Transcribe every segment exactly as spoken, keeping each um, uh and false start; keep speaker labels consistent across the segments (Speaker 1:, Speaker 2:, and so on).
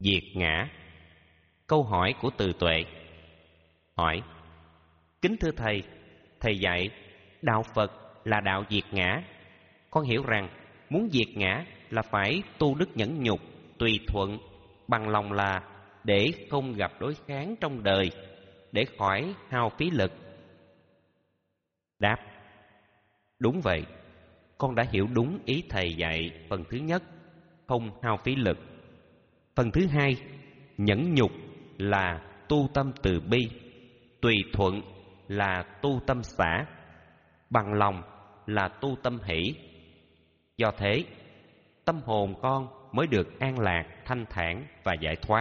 Speaker 1: Diệt ngã. Câu hỏi của Từ Tuệ. Hỏi: kính thưa thầy, thầy dạy đạo Phật là đạo diệt ngã. Con hiểu rằng muốn diệt ngã là phải tu đức nhẫn nhục, tùy thuận, bằng lòng, là để không gặp đối kháng trong đời, để khỏi hao phí lực. Đáp: đúng vậy, con đã hiểu đúng ý thầy dạy phần thứ nhất, không hao phí lực. Phần thứ hai, nhẫn nhục là tu tâm từ bi, tùy thuận là tu tâm xả, bằng lòng là tu tâm hỷ. Do thế, tâm hồn con mới được an lạc, thanh thản và giải thoát.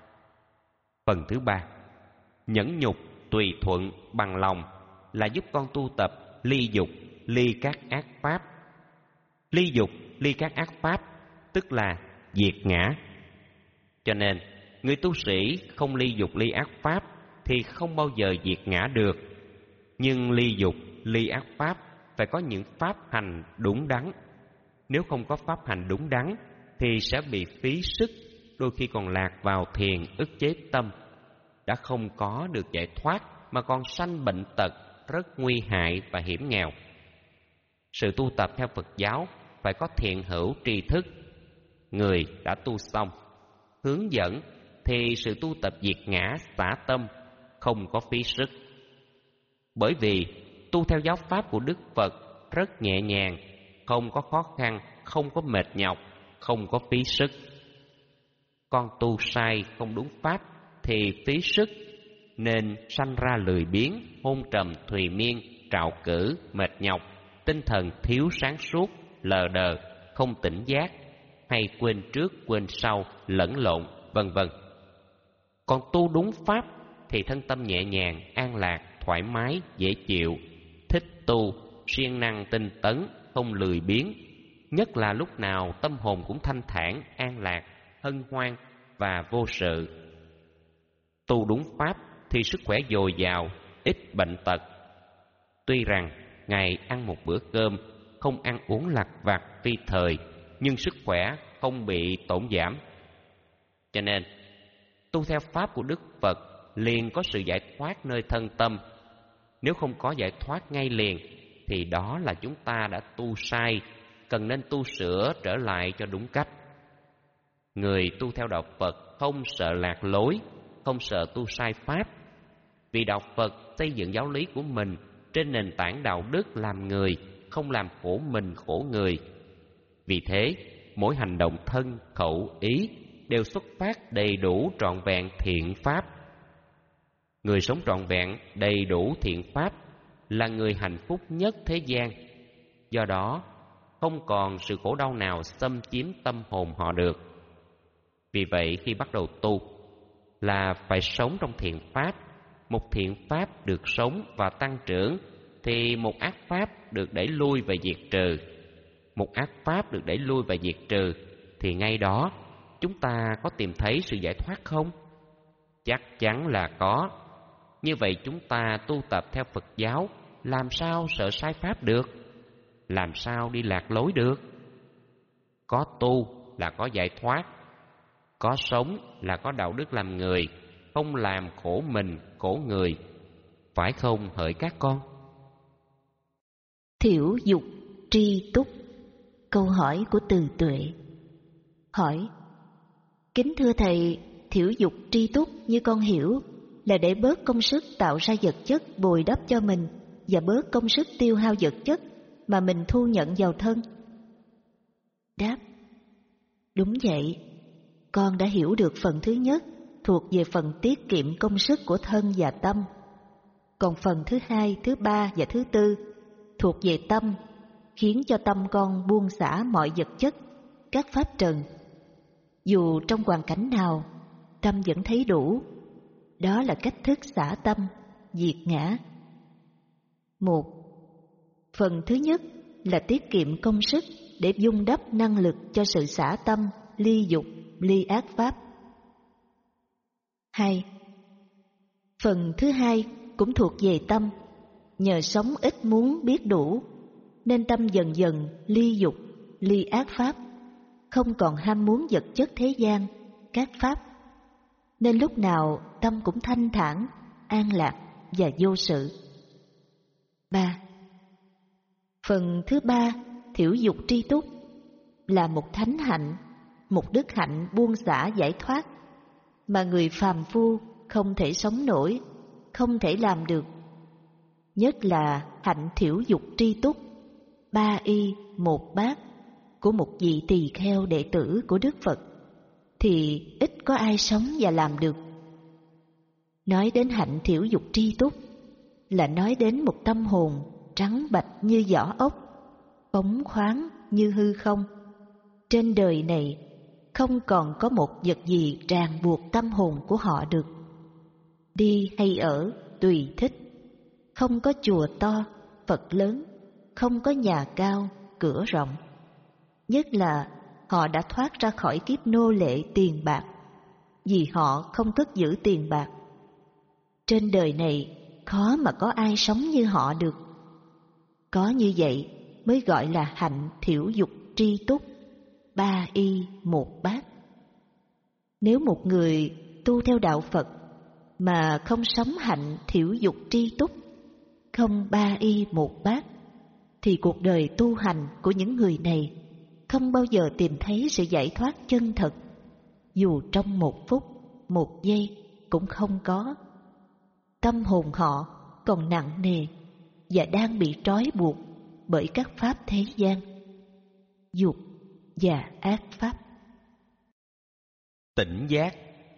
Speaker 1: Phần thứ ba, nhẫn nhục, tùy thuận, bằng lòng là giúp con tu tập ly dục, ly các ác pháp. Ly dục, ly các ác pháp tức là diệt ngã. Cho nên, người tu sĩ không ly dục ly ác pháp thì không bao giờ diệt ngã được. Nhưng ly dục, ly ác pháp phải có những pháp hành đúng đắn. Nếu không có pháp hành đúng đắn thì sẽ bị phí sức, đôi khi còn lạc vào thiền ức chế tâm. Đã không có được giải thoát mà còn sanh bệnh tật, rất nguy hại và hiểm nghèo. Sự tu tập theo Phật giáo phải có thiện hữu tri thức. Người đã tu xong, hướng dẫn thì sự tu tập diệt ngã xả tâm không có phí sức. Bởi vì tu theo giáo pháp của Đức Phật rất nhẹ nhàng, không có khó khăn, không có mệt nhọc, không có phí sức. Con tu sai không đúng pháp thì phí sức, nên sanh ra lười biếng, hôn trầm thùy miên, trạo cử, mệt nhọc, tinh thần thiếu sáng suốt, lờ đờ, không tỉnh giác, hay quên trước quên sau, lẫn lộn, vân vân. Còn tu đúng pháp thì thân tâm nhẹ nhàng, an lạc, thoải mái, dễ chịu, thích tu, siêng năng tinh tấn, không lười biếng. Nhất là lúc nào tâm hồn cũng thanh thản, an lạc, hân hoan và vô sự. Tu đúng pháp thì sức khỏe dồi dào, ít bệnh tật. Tuy rằng ngày ăn một bữa cơm, không ăn uống lặt vặt phi thời, nhưng sức khỏe không bị tổn giảm. Cho nên, tu theo pháp của Đức Phật liền có sự giải thoát nơi thân tâm. Nếu không có giải thoát ngay liền thì đó là chúng ta đã tu sai, cần nên tu sửa trở lại cho đúng cách. Người tu theo đạo Phật không sợ lạc lối, không sợ tu sai pháp. Vì đạo Phật xây dựng giáo lý của mình trên nền tảng đạo đức làm người, không làm khổ mình khổ người. Vì thế, mỗi hành động thân, khẩu, ý đều xuất phát đầy đủ trọn vẹn thiện pháp. Người sống trọn vẹn đầy đủ thiện pháp là người hạnh phúc nhất thế gian. Do đó, không còn sự khổ đau nào xâm chiếm tâm hồn họ được. Vì vậy, khi bắt đầu tu là phải sống trong thiện pháp. Một thiện pháp được sống và tăng trưởng thì một ác pháp được đẩy lui và diệt trừ. Một ác pháp được đẩy lui và diệt trừ thì ngay đó chúng ta có tìm thấy sự giải thoát không? Chắc chắn là có. Như vậy chúng ta tu tập theo Phật giáo làm sao sợ sai pháp được? Làm sao đi lạc lối được? Có tu là có giải thoát, có sống là có đạo đức làm người, không làm khổ mình, khổ người. Phải không hỡi các con?
Speaker 2: Thiểu dục tri túc. Câu hỏi của Từ Tuệ. Hỏi: kính thưa thầy, thiểu dục tri túc như con hiểu là để bớt công sức tạo ra vật chất bồi đắp cho mình và bớt công sức tiêu hao vật chất mà mình thu nhận vào thân. Đáp: đúng vậy, con đã hiểu được phần thứ nhất thuộc về phần tiết kiệm công sức của thân và tâm. Còn phần thứ hai, thứ ba và thứ tư thuộc về tâm, khiến cho tâm con buông xả mọi vật chất, các pháp trần. Dù trong hoàn cảnh nào, tâm vẫn thấy đủ. Đó là cách thức xả tâm, diệt ngã. Một, phần thứ nhất là tiết kiệm công sức để vun đắp năng lực cho sự xả tâm, ly dục, ly ác pháp. Hai, phần thứ hai cũng thuộc về tâm. Nhờ sống ít muốn biết đủ, nên tâm dần dần ly dục, ly ác pháp, không còn ham muốn vật chất thế gian, các pháp nên lúc nào tâm cũng thanh thản, an lạc và vô sự. Ba. Phần thứ ba, thiểu dục tri túc, là một thánh hạnh, một đức hạnh buông xả giải thoát mà người phàm phu không thể sống nổi, không thể làm được. Nhất là hạnh thiểu dục tri túc, ba y một bát của một vị tỳ kheo đệ tử của Đức Phật thì ít có ai sống và làm được. Nói đến hạnh thiểu dục tri túc là nói đến một tâm hồn trắng bạch như vỏ ốc, bóng khoáng như hư không. Trên đời này không còn có một vật gì ràng buộc tâm hồn của họ được. Đi hay ở tùy thích, không có chùa to, Phật lớn, không có nhà cao, cửa rộng. Nhất là họ đã thoát ra khỏi kiếp nô lệ tiền bạc, vì họ không cất giữ tiền bạc. Trên đời này khó mà có ai sống như họ được. Có như vậy mới gọi là hạnh thiểu dục tri túc, ba y một bát. Nếu một người tu theo đạo Phật mà không sống hạnh thiểu dục tri túc, không ba y một bát, thì cuộc đời tu hành của những người này không bao giờ tìm thấy sự giải thoát chân thật, dù trong một phút, một giây cũng không có. Tâm hồn họ còn nặng nề và đang bị trói buộc bởi các pháp thế gian, dục và ác pháp.
Speaker 1: Tỉnh giác.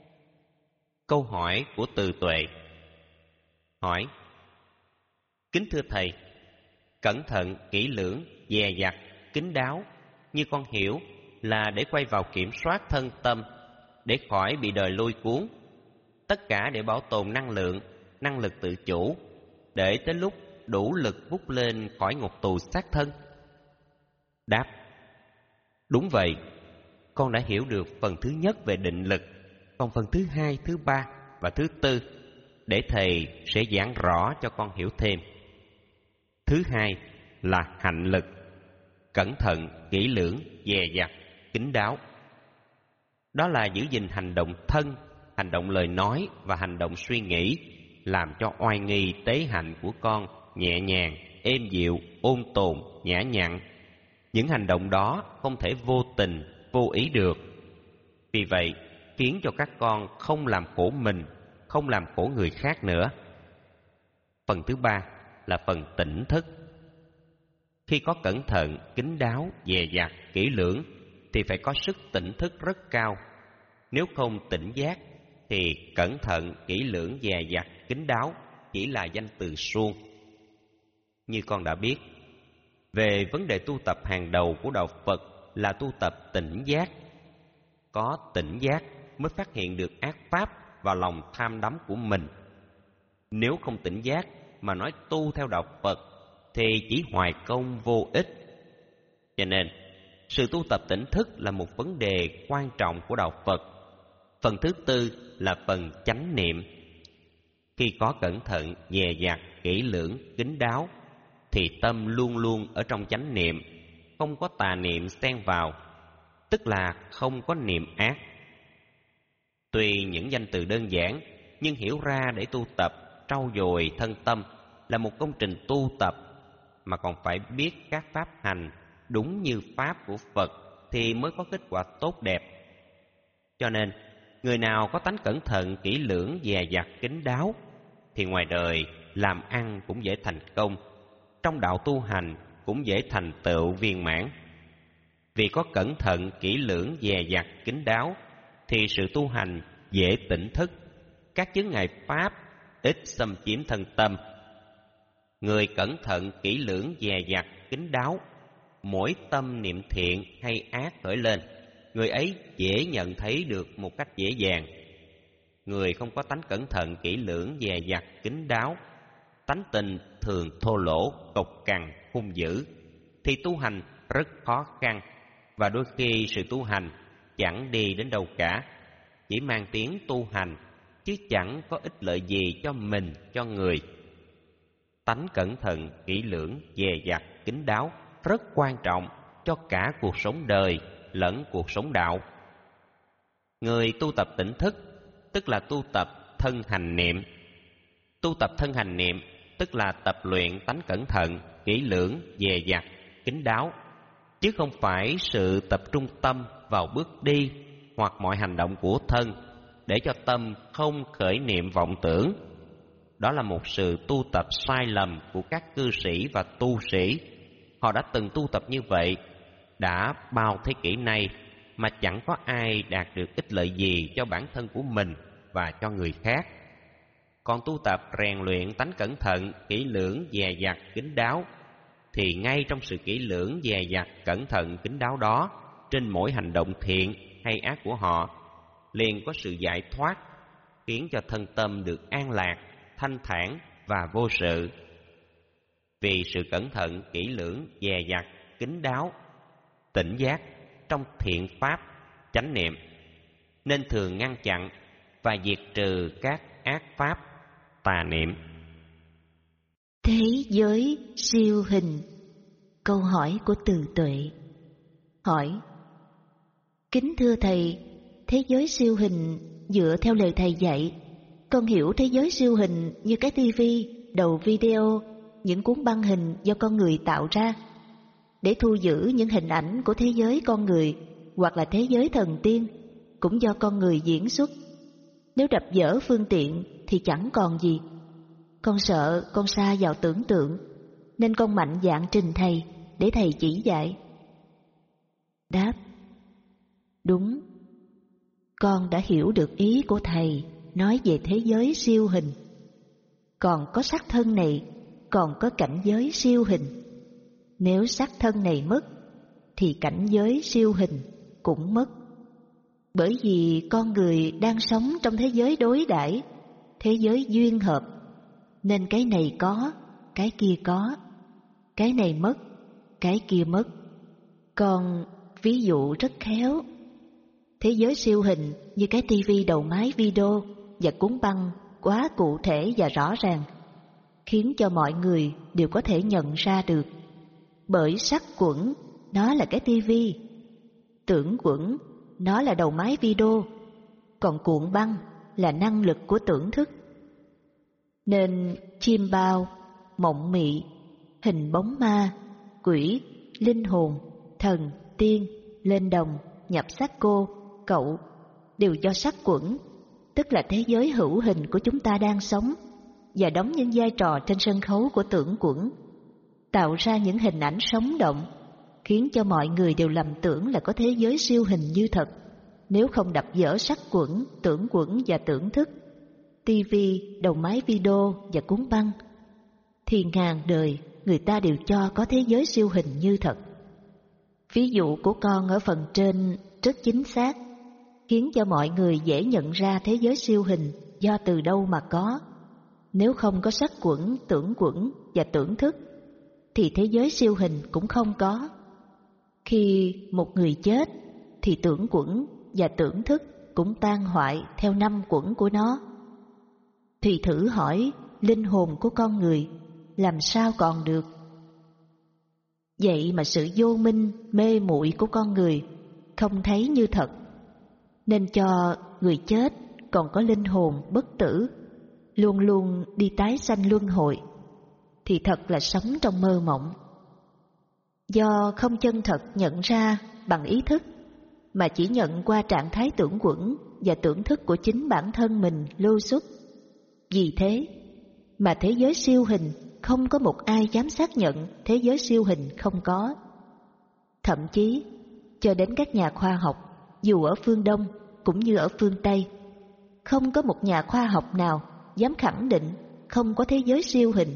Speaker 1: Câu hỏi của Từ Tuệ. Hỏi: Kính thưa Thầy, cẩn thận, kỹ lưỡng, dè dặt, kín đáo như con hiểu là để quay vào kiểm soát thân tâm, để khỏi bị đời lôi cuốn. Tất cả để bảo tồn năng lượng, năng lực tự chủ, để tới lúc đủ lực vút lên khỏi ngục tù xác thân. Đáp: Đúng vậy, con đã hiểu được phần thứ nhất về định lực, còn phần thứ hai, thứ ba và thứ tư để Thầy sẽ giảng rõ cho con hiểu thêm. Thứ hai là hạnh lực, cẩn thận, kỹ lưỡng, dè dặt, kín đáo. Đó là giữ gìn hành động thân, hành động lời nói và hành động suy nghĩ, làm cho oai nghi tế hạnh của con nhẹ nhàng, êm dịu, ôn tồn, nhã nhặn. Những hành động đó không thể vô tình, vô ý được. Vì vậy, khiến cho các con không làm khổ mình, không làm khổ người khác nữa. Phần thứ ba là phần tỉnh thức. Khi có cẩn thận, kín đáo, dè dặt, kỹ lưỡng thì phải có sức tỉnh thức rất cao. Nếu không tỉnh giác thì cẩn thận, kỹ lưỡng, dè dặt, kín đáo chỉ là danh từ suông. Như con đã biết, về vấn đề tu tập hàng đầu của đạo Phật là tu tập tỉnh giác. Có tỉnh giác mới phát hiện được ác pháp và lòng tham đắm của mình. Nếu không tỉnh giác mà nói tu theo đạo Phật thì chỉ hoài công vô ích. Cho nên, sự tu tập tỉnh thức là một vấn đề quan trọng của đạo Phật. Phần thứ tư là phần chánh niệm. Khi có cẩn thận, dè dặt, kỹ lưỡng, kín đáo thì tâm luôn luôn ở trong chánh niệm, không có tà niệm xen vào, tức là không có niệm ác. Tuy những danh từ đơn giản, nhưng hiểu ra để tu tập, trau dồi thân tâm là một công trình tu tập, mà còn phải biết các pháp hành đúng như pháp của Phật thì mới có kết quả tốt đẹp. Cho nên, người nào có tánh cẩn thận, kỹ lưỡng, dè dặt, kín đáo thì ngoài đời làm ăn cũng dễ thành công, trong đạo tu hành cũng dễ thành tựu viên mãn. Vì có cẩn thận, kỹ lưỡng, dè dặt, kín đáo thì sự tu hành dễ tỉnh thức, các chướng ngại pháp ít xâm chiếm thân tâm. Người cẩn thận, kỹ lưỡng, dè dặt, kín đáo, mỗi tâm niệm thiện hay ác khởi lên, người ấy dễ nhận thấy được một cách dễ dàng. Người không có tánh cẩn thận, kỹ lưỡng, dè dặt, kín đáo, tánh tình thường thô lỗ, cộc cằn, hung dữ thì tu hành rất khó khăn, và đôi khi sự tu hành chẳng đi đến đâu cả, chỉ mang tiếng tu hành chứ chẳng có ích lợi gì cho mình, cho người. Tánh cẩn thận, kỹ lưỡng, dè dặt, kín đáo rất quan trọng cho cả cuộc sống đời lẫn cuộc sống đạo. Người tu tập tỉnh thức tức là tu tập thân hành niệm. Tu tập thân hành niệm tức là tập luyện tánh cẩn thận, kỹ lưỡng, dè dặt, kín đáo, chứ không phải sự tập trung tâm vào bước đi hoặc mọi hành động của thân để cho tâm không khởi niệm vọng tưởng. Đó là một sự tu tập sai lầm của các cư sĩ và tu sĩ. Họ đã từng tu tập như vậy đã bao thế kỷ nay mà chẳng có ai đạt được ích lợi gì cho bản thân của mình và cho người khác. Còn tu tập rèn luyện tánh cẩn thận, kỹ lưỡng, dè dặt, kín đáo thì ngay trong sự kỹ lưỡng, dè dặt, cẩn thận, kín đáo đó, trên mỗi hành động thiện hay ác của họ liền có sự giải thoát, khiến cho thân tâm được an lạc, thanh thản và vô sự. Vì sự cẩn thận, kỹ lưỡng, dè dặt, kín đáo, tỉnh giác trong thiện pháp, chánh niệm, nên thường ngăn chặn và diệt trừ các ác pháp, tà niệm.
Speaker 2: Thế giới siêu hình. Câu hỏi của Từ Tuệ. Hỏi: kính thưa thầy, thế giới siêu hình dựa theo lời thầy dạy, con hiểu thế giới siêu hình như cái tivi, đầu video, những cuốn băng hình do con người tạo ra để thu giữ những hình ảnh của thế giới con người hoặc là thế giới thần tiên cũng do con người diễn xuất. Nếu đập dỡ phương tiện thì chẳng còn gì. Con sợ con sa vào tưởng tượng, nên con mạnh dạn trình thầy để thầy chỉ dạy. Đáp: đúng, con đã hiểu được ý của thầy nói về thế giới siêu hình. Còn có xác thân này, còn có cảnh giới siêu hình. Nếu xác thân này mất, thì cảnh giới siêu hình cũng mất. Bởi vì con người đang sống trong thế giới đối đãi, thế giới duyên hợp, nên cái này có, cái kia có, cái này mất, cái kia mất. Con ví dụ rất khéo. Thế giới siêu hình như cái tivi đầu máy video và cuốn băng quá cụ thể và rõ ràng, khiến cho mọi người đều có thể nhận ra được. Bởi sắc quẩn nó là cái tivi, tưởng quẩn nó là đầu máy video, còn cuộn băng là năng lực của tưởng thức. Nên chim bao, mộng mị, hình bóng ma, quỷ, linh hồn, thần, tiên, lên đồng, nhập xác cô, cậu đều do sắc quẩn, tức là thế giới hữu hình của chúng ta đang sống và đóng những vai trò trên sân khấu của tưởng quẩn, tạo ra những hình ảnh sống động, khiến cho mọi người đều lầm tưởng là có thế giới siêu hình như thật. Nếu không đập dỡ sắc quẩn, tưởng quẩn và tưởng thức, tivi, đầu máy video và cuốn băng, thì ngàn đời người ta đều cho có thế giới siêu hình như thật. Ví dụ của con ở phần trên rất chính xác, khiến cho mọi người dễ nhận ra thế giới siêu hình do từ đâu mà có. Nếu không có sắc quẩn, tưởng quẩn và tưởng thức, thì thế giới siêu hình cũng không có. Khi một người chết, thì tưởng quẩn và tưởng thức cũng tan hoại theo năm quẩn của nó. Thì thử hỏi linh hồn của con người làm sao còn được? Vậy mà sự vô minh, mê muội của con người không thấy như thật, nên cho người chết còn có linh hồn bất tử, luôn luôn đi tái sanh luân hồi, thì thật là sống trong mơ mộng. Do không chân thật nhận ra bằng ý thức, mà chỉ nhận qua trạng thái tưởng quẩn và tưởng thức của chính bản thân mình lưu xuất. Vì thế mà thế giới siêu hình không có một ai dám xác nhận thế giới siêu hình không có. Thậm chí cho đến các nhà khoa học, dù ở phương Đông cũng như ở phương Tây, không có một nhà khoa học nào dám khẳng định không có thế giới siêu hình,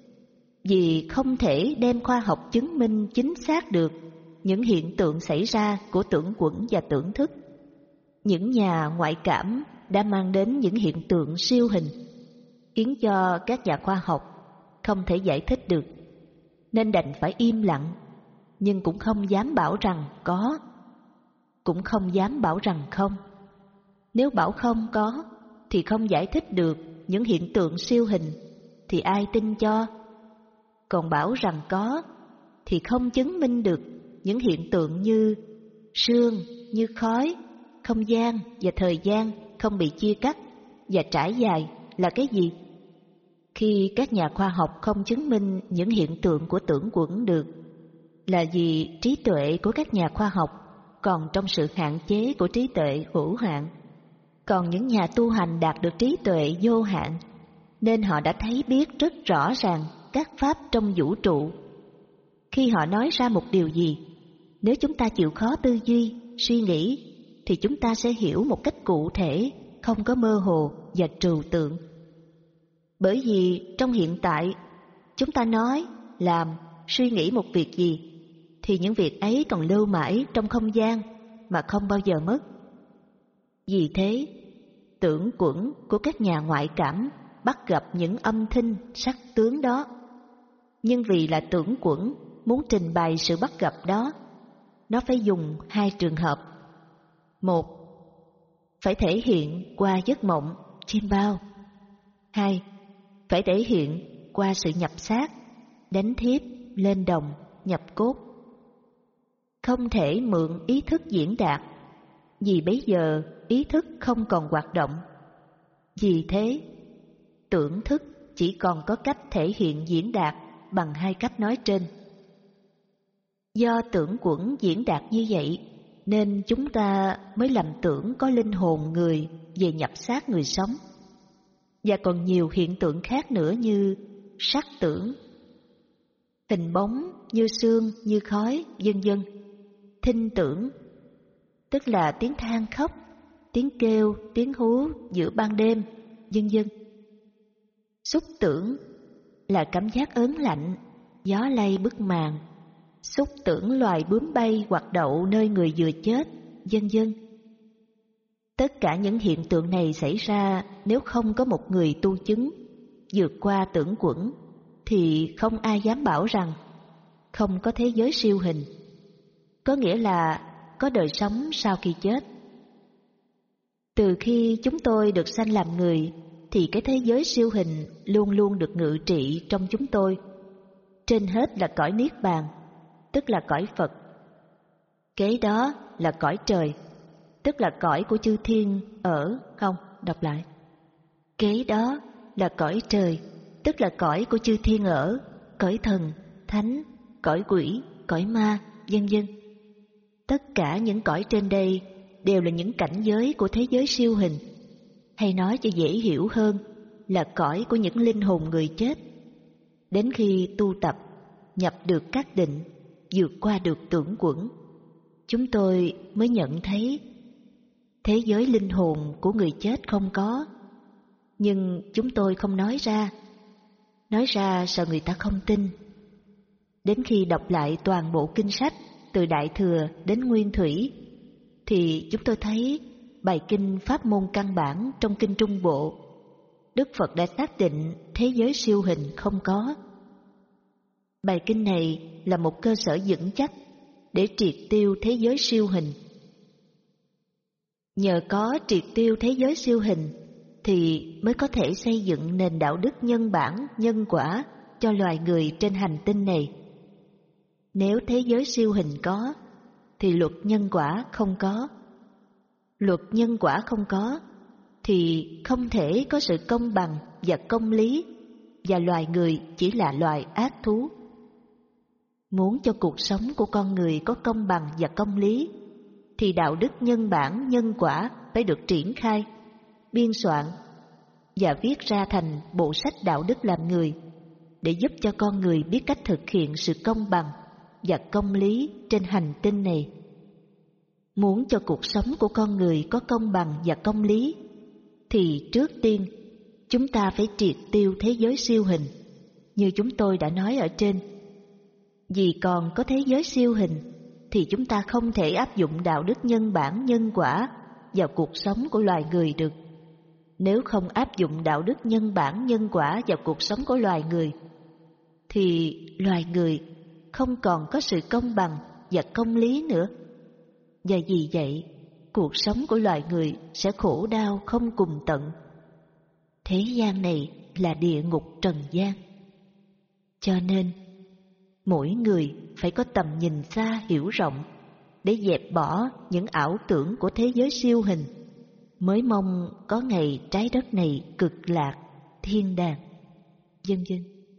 Speaker 2: vì không thể đem khoa học chứng minh chính xác được những hiện tượng xảy ra của tưởng quẩn và tưởng thức. Những nhà ngoại cảm đã mang đến những hiện tượng siêu hình, khiến cho các nhà khoa học không thể giải thích được, nên đành phải im lặng, nhưng cũng không dám bảo rằng có, cũng không dám bảo rằng không. Nếu bảo không có thì không giải thích được những hiện tượng siêu hình, thì ai tin cho? Còn bảo rằng có thì không chứng minh được những hiện tượng như sương, như khói, không gian và thời gian không bị chia cắt và trải dài là cái gì? Khi các nhà khoa học không chứng minh những hiện tượng của tưởng quẩn được, là vì trí tuệ của các nhà khoa học còn trong sự hạn chế của trí tuệ hữu hạn. Còn những nhà tu hành đạt được trí tuệ vô hạn, nên họ đã thấy biết rất rõ ràng các pháp trong vũ trụ. Khi họ nói ra một điều gì, nếu chúng ta chịu khó tư duy, suy nghĩ, thì chúng ta sẽ hiểu một cách cụ thể, không có mơ hồ và trừu tượng. Bởi vì trong hiện tại, chúng ta nói, làm, suy nghĩ một việc gì, thì những việc ấy còn lưu mãi trong không gian mà không bao giờ mất. Vì thế, tưởng quẩn của các nhà ngoại cảm bắt gặp những âm thanh sắc tướng đó. Nhưng vì là tưởng quẩn muốn trình bày sự bắt gặp đó, nó phải dùng hai trường hợp. Một, phải thể hiện qua giấc mộng, chiêm bao. Hai, phải thể hiện qua sự nhập xác, đánh thiếp, lên đồng, nhập cốt. Không thể mượn ý thức diễn đạt, vì bấy giờ ý thức không còn hoạt động. Vì thế, tưởng thức chỉ còn có cách thể hiện diễn đạt bằng hai cách nói trên. Do tưởng quẩn diễn đạt như vậy, nên chúng ta mới lầm tưởng có linh hồn người về nhập xác người sống. Và còn nhiều hiện tượng khác nữa như sắc tưởng, hình bóng như sương, như khói, vân vân. Thinh tưởng, tức là tiếng than khóc, tiếng kêu, tiếng hú giữa ban đêm, vân vân. Xúc tưởng là cảm giác ớn lạnh, gió lay bức màn. Xúc tưởng loài bướm bay hoặc đậu nơi người vừa chết, vân vân. Tất cả những hiện tượng này xảy ra nếu không có một người tu chứng vượt qua tưởng quẩn, thì không ai dám bảo rằng không có thế giới siêu hình, có nghĩa là có đời sống sau khi chết. Từ khi chúng tôi được sanh làm người, thì cái thế giới siêu hình luôn luôn được ngự trị trong chúng tôi. Trên hết là cõi Niết Bàn, tức là cõi Phật. Kế đó là cõi trời, tức là cõi của chư thiên ở, không, đọc lại. Kế đó là cõi trời, tức là cõi của chư thiên ở, cõi thần, thánh, cõi quỷ, cõi ma, vân vân. Tất cả những cõi trên đây đều là những cảnh giới của thế giới siêu hình, hay nói cho dễ hiểu hơn là cõi của những linh hồn người chết. Đến khi tu tập, nhập được các định, vượt qua được tưởng quẩn, chúng tôi mới nhận thấy thế giới linh hồn của người chết không có. Nhưng chúng tôi không nói ra, nói ra sợ người ta không tin. Đến khi đọc lại toàn bộ kinh sách từ Đại Thừa đến Nguyên Thủy, thì chúng tôi thấy bài kinh Pháp môn căn bản trong kinh Trung Bộ, Đức Phật đã xác định thế giới siêu hình không có. Bài kinh này là một cơ sở vững chắc để triệt tiêu thế giới siêu hình. Nhờ có triệt tiêu thế giới siêu hình thì mới có thể xây dựng nền đạo đức nhân bản, nhân quả cho loài người trên hành tinh này. Nếu thế giới siêu hình có, thì luật nhân quả không có. Luật nhân quả không có, thì không thể có sự công bằng và công lý, và loài người chỉ là loài ác thú. Muốn cho cuộc sống của con người có công bằng và công lý, thì đạo đức nhân bản, nhân quả phải được triển khai, biên soạn và viết ra thành bộ sách đạo đức làm người, để giúp cho con người biết cách thực hiện sự công bằng và công lý trên hành tinh này. Muốn cho cuộc sống của con người có công bằng và công lý, thì trước tiên chúng ta phải triệt tiêu thế giới siêu hình, như chúng tôi đã nói ở trên. Vì còn có thế giới siêu hình, thì chúng ta không thể áp dụng đạo đức nhân bản, nhân quả vào cuộc sống của loài người được. Nếu không áp dụng đạo đức nhân bản, nhân quả vào cuộc sống của loài người, thì loài người không còn có sự công bằng và công lý nữa. Và vì vậy, cuộc sống của loài người sẽ khổ đau không cùng tận. Thế gian này là địa ngục trần gian. Cho nên, mỗi người phải có tầm nhìn xa hiểu rộng để dẹp bỏ những ảo tưởng của thế giới siêu hình, mới mong có ngày trái đất này cực lạc, thiên đàng, vân vân.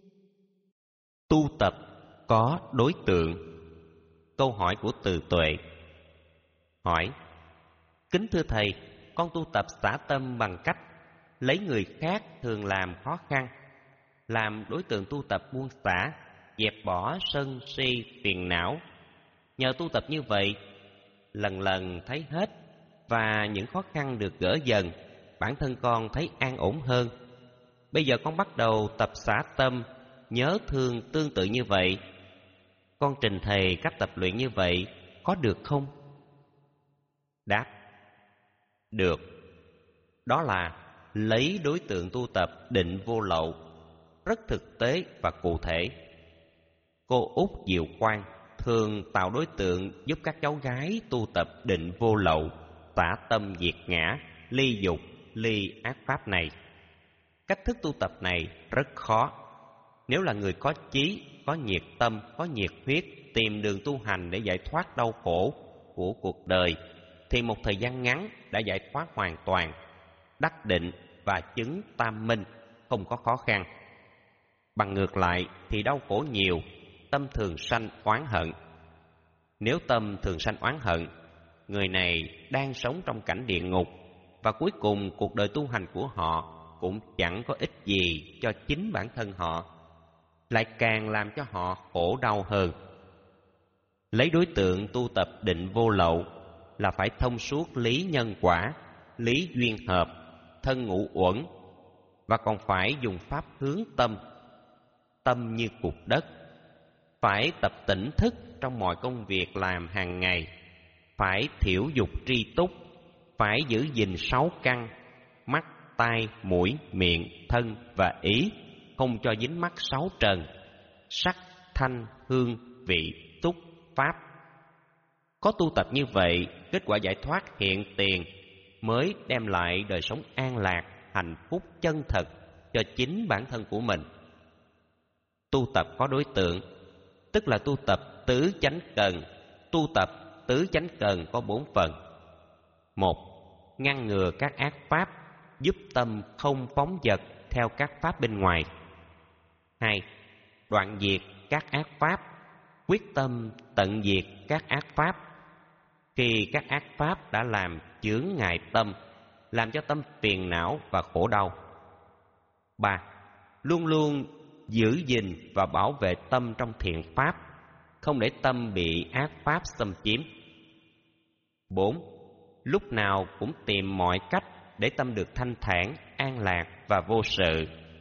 Speaker 1: Tu tập có đối tượng. Câu hỏi của Từ Tuệ. Hỏi: kính thưa thầy, con tu tập xả tâm bằng cách lấy người khác thường làm khó khăn, làm đối tượng tu tập buông xả, dẹp bỏ sân si phiền não. Nhờ tu tập như vậy, lần lần thấy hết và những khó khăn được gỡ dần, bản thân con thấy an ổn hơn. Bây giờ con bắt đầu tập xả tâm, nhớ thương tương tự như vậy. Con trình thầy cách tập luyện như vậy có được không? Đáp: được. Đó là lấy đối tượng tu tập định vô lậu, rất thực tế và cụ thể. Cô Út Diệu Quang thường tạo đối tượng giúp các cháu gái tu tập định vô lậu, xả tâm diệt ngã, ly dục, ly ác pháp này. Cách thức tu tập này rất khó. Nếu là người có chí, có nhiệt tâm, có nhiệt huyết, tìm đường tu hành để giải thoát đau khổ của cuộc đời, thì một thời gian ngắn đã giải thoát hoàn toàn, đắc định và chứng tam minh, không có khó khăn. Bằng ngược lại thì đau khổ nhiều, tâm thường sanh oán hận. Nếu tâm thường sanh oán hận, người này đang sống trong cảnh địa ngục, và cuối cùng cuộc đời tu hành của họ cũng chẳng có ích gì cho chính bản thân họ, lại càng làm cho họ khổ đau hơn. Lấy đối tượng tu tập định vô lậu là phải thông suốt lý nhân quả, lý duyên hợp, thân ngũ uẩn, và còn phải dùng pháp hướng tâm. Tâm như cục đất, phải tập tỉnh thức trong mọi công việc làm hàng ngày, phải thiểu dục tri túc, phải giữ gìn sáu căn: mắt, tai, mũi, miệng, thân và ý, không cho dính mắc sáu trần: sắc, thanh, hương, vị, xúc, pháp. Có tu tập như vậy, kết quả giải thoát hiện tiền mới đem lại đời sống an lạc, hạnh phúc chân thật cho chính bản thân của mình. Tu tập có đối tượng, tức là tu tập tứ chánh cần. Tu tập tứ chánh cần có bốn phần. Một, ngăn ngừa các ác pháp, giúp tâm không phóng dật theo các pháp bên ngoài. Hai, đoạn diệt các ác pháp, quyết tâm tận diệt các ác pháp. Khi các ác pháp đã làm chướng ngại tâm, làm cho tâm phiền não và khổ đau. Ba, luôn luôn giữ gìn và bảo vệ tâm trong thiện pháp, không để tâm bị ác pháp xâm chiếm. Bốn, lúc nào cũng tìm mọi cách để tâm được thanh thản, an lạc và vô sự.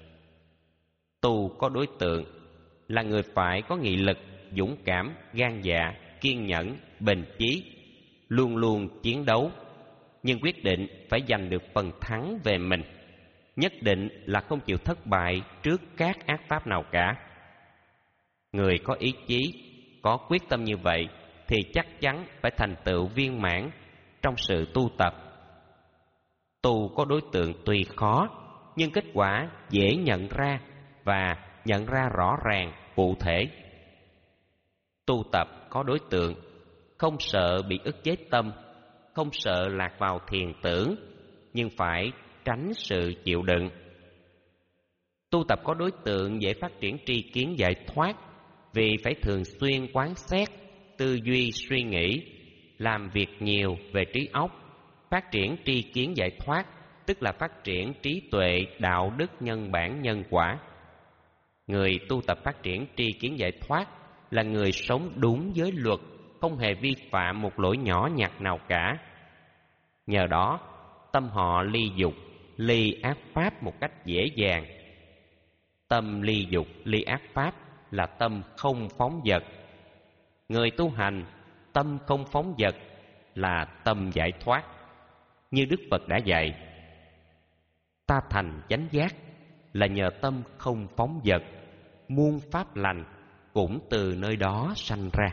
Speaker 1: Tu có đối tượng là người phải có nghị lực, dũng cảm, gan dạ, kiên nhẫn, bền chí, luôn luôn chiến đấu, nhưng quyết định phải giành được phần thắng về mình, nhất định là không chịu thất bại trước các ác pháp nào cả. Người có ý chí, có quyết tâm như vậy thì chắc chắn phải thành tựu viên mãn trong sự tu tập. Tu có đối tượng tuy khó, nhưng kết quả dễ nhận ra và nhận ra rõ ràng, cụ thể. Tu tập có đối tượng, không sợ bị ức chế tâm, không sợ lạc vào thiền tưởng, nhưng phải tránh sự chịu đựng. Tu tập có đối tượng dễ phát triển tri kiến giải thoát, vì phải thường xuyên quán xét, tư duy suy nghĩ, làm việc nhiều về trí óc. Phát triển tri kiến giải thoát tức là phát triển trí tuệ, đạo đức, nhân bản, nhân quả. Người tu tập phát triển tri kiến giải thoát là người sống đúng với luật, không hề vi phạm một lỗi nhỏ nhặt nào cả. Nhờ đó, tâm họ ly dục, ly ác pháp một cách dễ dàng. Tâm ly dục, ly ác pháp là tâm không phóng dật. Người tu hành, tâm không phóng dật là tâm giải thoát. Như Đức Phật đã dạy, ta thành chánh giác là nhờ tâm không phóng dật, muôn pháp lành cũng từ nơi đó sanh ra.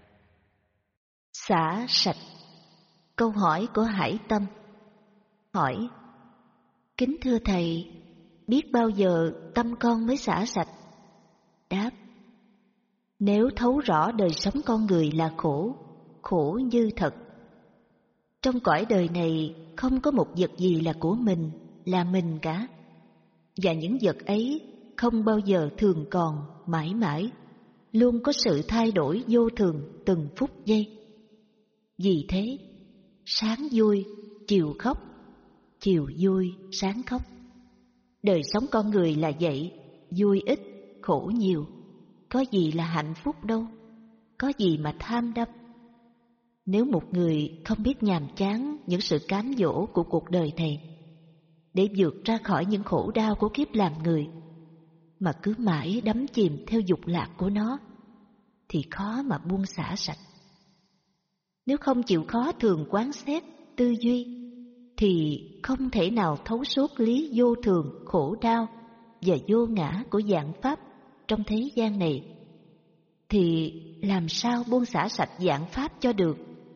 Speaker 2: Xả sạch. Câu hỏi của Hải Tâm. Hỏi: kính thưa thầy, biết bao giờ tâm con mới xả sạch? Đáp: nếu thấu rõ đời sống con người là khổ, khổ như thật. Trong cõi đời này không có một vật gì là của mình, là mình cả. Và những vật ấy không bao giờ thường còn mãi mãi, luôn có sự thay đổi vô thường từng phút giây. Vì thế, sáng vui, chiều khóc, chiều vui, sáng khóc. Đời sống con người là vậy, vui ít, khổ nhiều. Có gì là hạnh phúc đâu, có gì mà tham đắm. Nếu một người không biết nhàm chán những sự cám dỗ của cuộc đời này, để vượt ra khỏi những khổ đau của kiếp làm người, mà cứ mãi đắm chìm theo dục lạc của nó, thì khó mà buông xả sạch. Nếu không chịu khó thường quán xét, tư duy, thì không thể nào thấu suốt lý vô thường, khổ đau và vô ngã của vạn pháp trong thế gian này. Thì làm sao buông xả sạch vạn pháp cho được?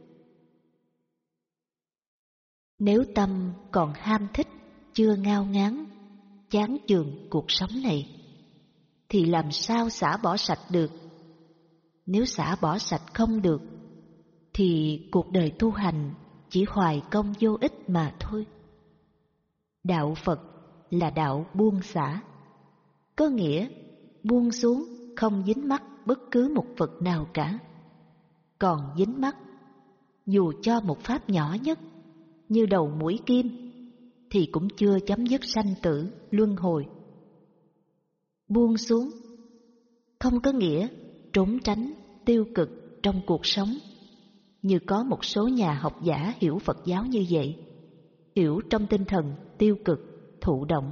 Speaker 2: Nếu tâm còn ham thích, chưa ngao ngán, chán chường cuộc sống này, thì làm sao xả bỏ sạch được? Nếu xả bỏ sạch không được, thì cuộc đời tu hành chỉ hoài công vô ích mà thôi. Đạo Phật là đạo buông xả, có nghĩa buông xuống không dính mắc bất cứ một vật nào cả. Còn dính mắc, dù cho một pháp nhỏ nhất như đầu mũi kim, thì cũng chưa chấm dứt sanh tử luân hồi. Buông xuống không có nghĩa trốn tránh tiêu cực trong cuộc sống, như có một số nhà học giả hiểu Phật giáo như vậy, hiểu trong tinh thần tiêu cực, thụ động.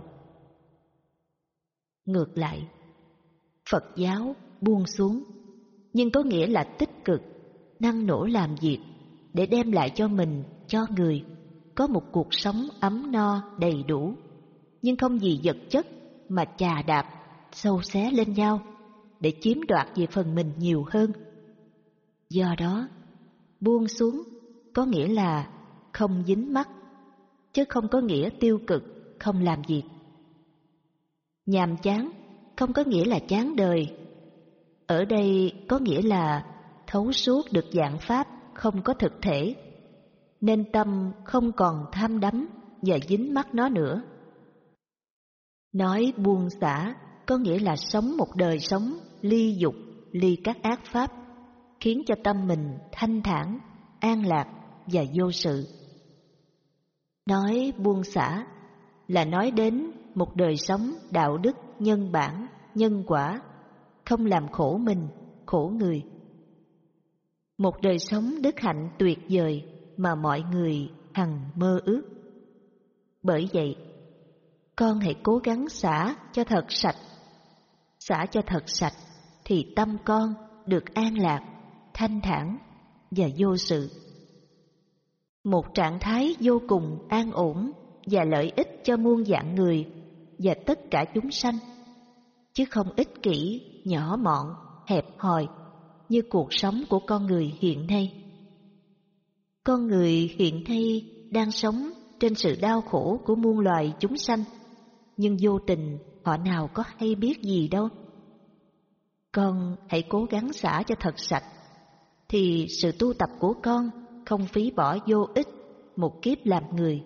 Speaker 2: Ngược lại, Phật giáo buông xuống, nhưng có nghĩa là tích cực, năng nổ làm việc để đem lại cho mình, cho người có một cuộc sống ấm no đầy đủ, nhưng không vì vật chất mà chà đạp, xâu xé lên nhau để chiếm đoạt về phần mình nhiều hơn. Do đó, buông xuống có nghĩa là không dính mắc, chứ không có nghĩa tiêu cực, không làm việc. Nhàm chán không có nghĩa là chán đời. Ở đây có nghĩa là thấu suốt được vạn pháp không có thực thể, nên tâm không còn tham đắm và dính mắc nó nữa. Nói buông xả có nghĩa là sống một đời sống ly dục, ly các ác pháp, khiến cho tâm mình thanh thản, an lạc và vô sự. Nói buông xả là nói đến một đời sống đạo đức, nhân bản, nhân quả, không làm khổ mình, khổ người. Một đời sống đức hạnh tuyệt vời mà mọi người hằng mơ ước. Bởi vậy, con hãy cố gắng xả cho thật sạch. Xả cho thật sạch thì tâm con được an lạc, thanh thản và vô sự. Một trạng thái vô cùng an ổn và lợi ích cho muôn vạn người và tất cả chúng sanh, chứ không ích kỷ, nhỏ mọn, hẹp hòi như cuộc sống của con người hiện nay. Con người hiện nay đang sống trên sự đau khổ của muôn loài chúng sanh, nhưng vô tình họ nào có hay biết gì đâu. Con hãy cố gắng xả cho thật sạch, thì sự tu tập của con không phí bỏ vô ích một kiếp làm người.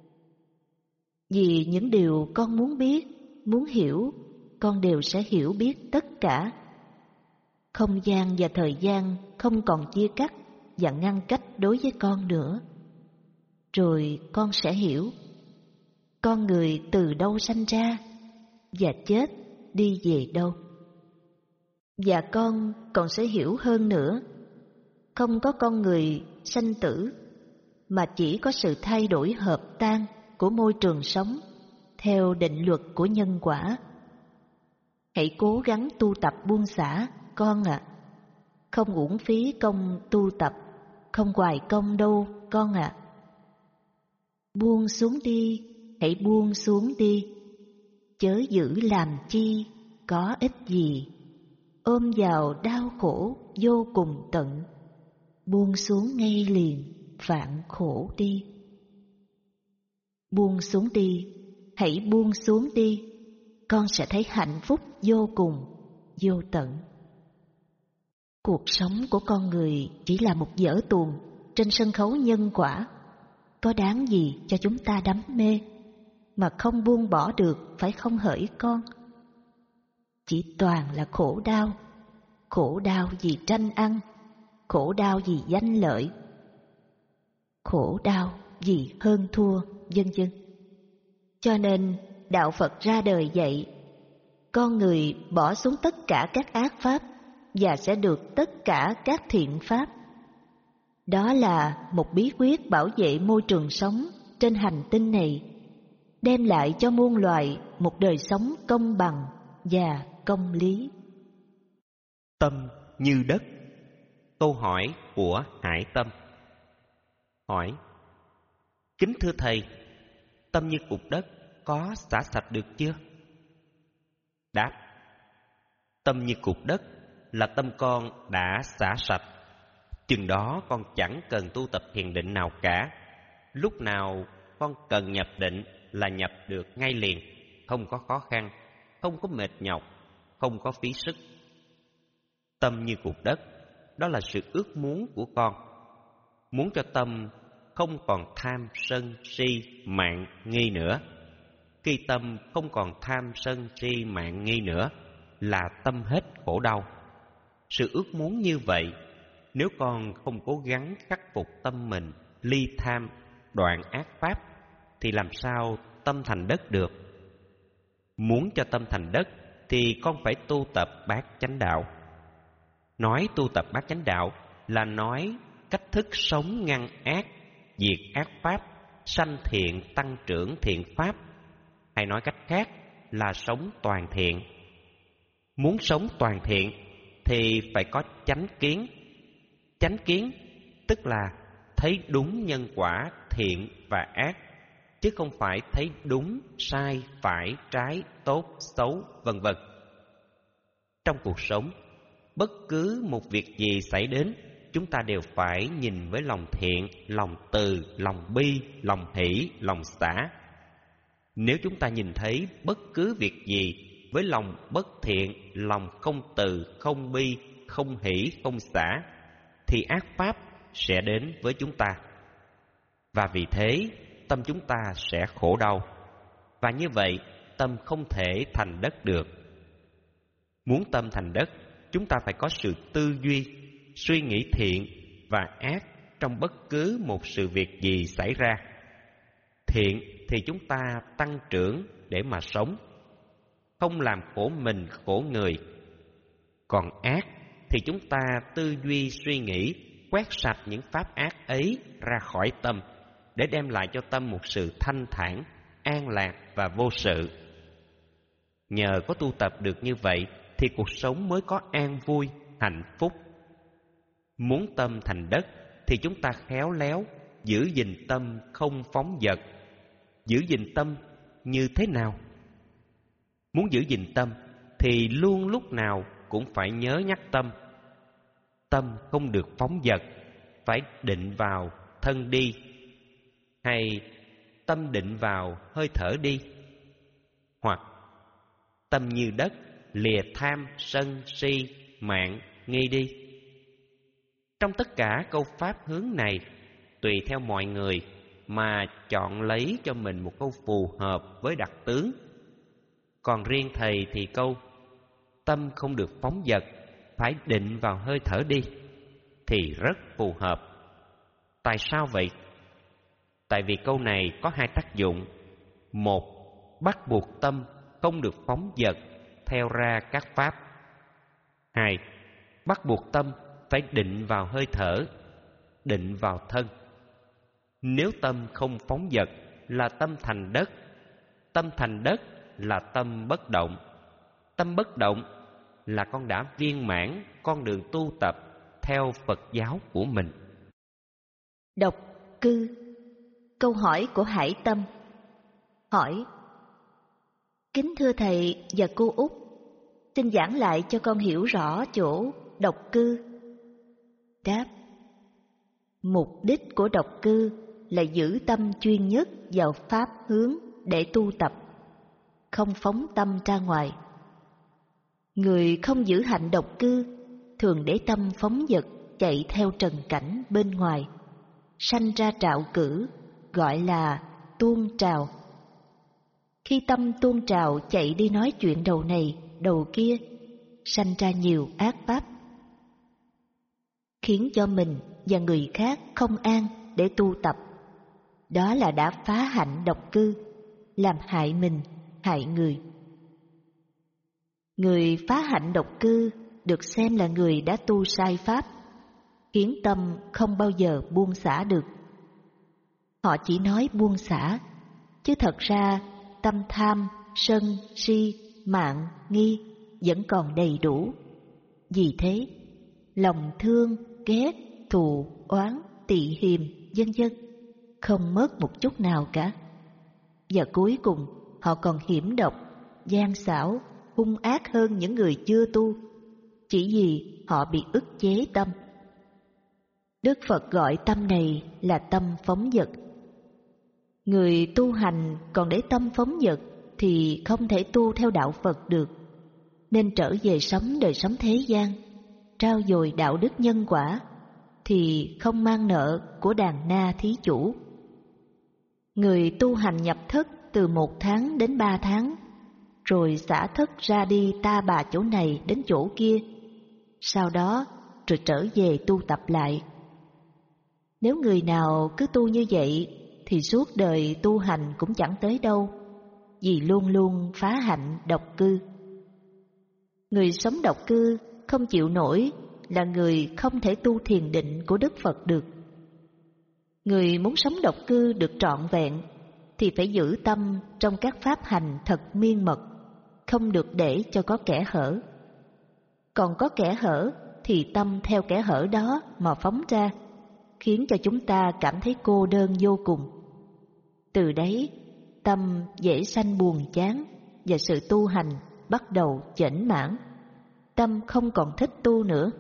Speaker 2: Vì những điều con muốn biết, muốn hiểu, con đều sẽ hiểu biết tất cả. Không gian và thời gian không còn chia cắt và ngăn cách đối với con nữa. Rồi con sẽ hiểu con người từ đâu sanh ra và chết đi về đâu. Và con còn sẽ hiểu hơn nữa, không có con người sanh tử, mà chỉ có sự thay đổi hợp tan của môi trường sống theo định luật của nhân quả. Hãy cố gắng tu tập buông xả, con ạ. À. Không uổng phí công tu tập, không hoài công đâu, con ạ. À. Buông xuống đi, hãy buông xuống đi. Chớ giữ làm chi, có ích gì. Ôm vào đau khổ vô cùng tận. Buông xuống ngay liền, vạn khổ đi. Buông xuống đi, hãy buông xuống đi. Con sẽ thấy hạnh phúc vô cùng, vô tận. Cuộc sống của con người chỉ là một vở tuồng trên sân khấu nhân quả. có đáng gì cho chúng ta đắm mê, mà không buông bỏ được, phải không hỡi con? Chỉ toàn là khổ đau, khổ đau vì tranh ăn, khổ đau vì danh lợi, khổ đau vì hơn thua, vân vân. Cho nên đạo Phật ra đời dạy, con người bỏ xuống tất cả các ác pháp và sẽ được tất cả các thiện pháp. Đó là một bí quyết bảo vệ môi trường sống trên hành tinh này, đem lại cho muôn loài một đời sống công bằng và công lý.
Speaker 1: Tâm như đất. Câu hỏi của Hải Tâm. Hỏi: kính thưa thầy, tâm như cục đất có xả sạch được chưa? Đáp: tâm như cục đất là tâm con đã xả sạch. Chừng đó con chẳng cần tu tập thiền định nào cả. Lúc nào con cần nhập định là nhập được ngay liền, không có khó khăn, không có mệt nhọc, không có phí sức. Tâm như cục đất, đó là sự ước muốn của con. Muốn cho tâm không còn tham sân si mạn nghi nữa. Khi tâm không còn tham sân si mạn nghi nữa là tâm hết khổ đau. Sự ước muốn như vậy, nếu con không cố gắng khắc phục tâm mình ly tham, đoạn ác pháp, thì làm sao tâm thành đất được? Muốn cho tâm thành đất thì con phải tu tập bát chánh đạo. Nói tu tập bát chánh đạo là nói cách thức sống ngăn ác, diệt ác pháp, sanh thiện, tăng trưởng thiện pháp. Hay nói cách khác là sống toàn thiện. Muốn sống toàn thiện thì phải có chánh kiến. Chánh kiến tức là thấy đúng nhân quả thiện và ác, chứ không phải thấy đúng, sai, phải, trái, tốt, xấu, vân vân. Trong cuộc sống, bất cứ một việc gì xảy đến, chúng ta đều phải nhìn với lòng thiện, lòng từ, lòng bi, lòng hỷ, lòng xả. Nếu chúng ta nhìn thấy bất cứ việc gì với lòng bất thiện, lòng không từ, không bi, không hỷ, không xả, thì ác pháp sẽ đến với chúng ta. Và vì thế, tâm chúng ta sẽ khổ đau. Và như vậy, tâm không thể thành đất được. Muốn tâm thành đất, chúng ta phải có sự tư duy, suy nghĩ thiện và ác trong bất cứ một sự việc gì xảy ra. Thiện thì chúng ta tăng trưởng để mà sống, không làm khổ mình khổ người. Còn ác thì chúng ta tư duy suy nghĩ, quét sạch những pháp ác ấy ra khỏi tâm, để đem lại cho tâm một sự thanh thản, an lạc và vô sự. Nhờ có tu tập được như vậy thì cuộc sống mới có an vui, hạnh phúc. Muốn tâm thành đất thì chúng ta khéo léo giữ gìn tâm không phóng dật. Giữ gìn tâm như thế nào? Muốn giữ gìn tâm thì luôn lúc nào cũng phải nhớ nhắc tâm. Tâm không được phóng dật, phải định vào thân đi, hay tâm định vào hơi thở đi, hoặc tâm như đất, lìa tham sân si mạn nghi đi. Trong tất cả câu pháp hướng này, tùy theo mọi người mà chọn lấy cho mình một câu phù hợp với đặc tướng. Còn riêng thầy thì câu tâm không được phóng dật, phải định vào hơi thở đi thì rất phù hợp. Tại sao vậy? Tại vì câu này có hai tác dụng. Một, bắt buộc tâm không được phóng dật theo ra các pháp. Hai, bắt buộc tâm phải định vào hơi thở, định vào thân. Nếu tâm không phóng dật là tâm thành đất. Tâm thành đất là tâm bất động. Tâm bất động là con đã viên mãn con đường tu tập theo Phật giáo của mình.
Speaker 2: Độc cư. Câu hỏi của Hải Tâm. Hỏi: kính thưa thầy và cô Út, xin giảng lại cho con hiểu rõ chỗ độc cư. Đáp: mục đích của độc cư là giữ tâm chuyên nhất vào pháp hướng để tu tập, không phóng tâm ra ngoài. Người không giữ hạnh độc cư thường để tâm phóng dật chạy theo trần cảnh bên ngoài, sanh ra trạo cử, gọi là tuôn trào. Khi tâm tuôn trào chạy đi nói chuyện đầu này, đầu kia, sanh ra nhiều ác pháp, khiến cho mình và người khác không an để tu tập. Đó là đã phá hạnh độc cư, làm hại mình, hại người. Người phá hạnh độc cư được xem là người đã tu sai pháp, khiến tâm không bao giờ buông xả được. Họ chỉ nói buông xả, chứ thật ra tâm tham, sân, si, mạn, nghi vẫn còn đầy đủ. Vì thế, lòng thương, ghét, thù, oán, tị hiềm, vân vân không mất một chút nào cả. Và cuối cùng họ còn hiểm độc, gian xảo, hung ác hơn những người chưa tu, chỉ vì họ bị ức chế tâm. Đức Phật gọi tâm này là tâm phóng dật. Người tu hành còn để tâm phóng dật thì không thể tu theo đạo Phật được, nên trở về sống đời sống thế gian, trao dồi đạo đức nhân quả, thì không mang nợ của đàn na thí chủ. Người tu hành nhập thất từ một tháng đến ba tháng, rồi xả thất ra đi ta bà chỗ này đến chỗ kia, sau đó rồi trở về tu tập lại. Nếu người nào cứ tu như vậy thì suốt đời tu hành cũng chẳng tới đâu, vì luôn luôn phá hạnh độc cư. Người sống độc cư không chịu nổi là người không thể tu thiền định của Đức Phật được. Người muốn sống độc cư được trọn vẹn thì phải giữ tâm trong các pháp hành thật miên mật, không được để cho có kẽ hở. Còn có kẽ hở thì tâm theo kẽ hở đó mà phóng ra, khiến cho chúng ta cảm thấy cô đơn vô cùng. Từ đấy, tâm dễ sanh buồn chán và sự tu hành bắt đầu chểnh mãn. Tâm không còn thích tu nữa.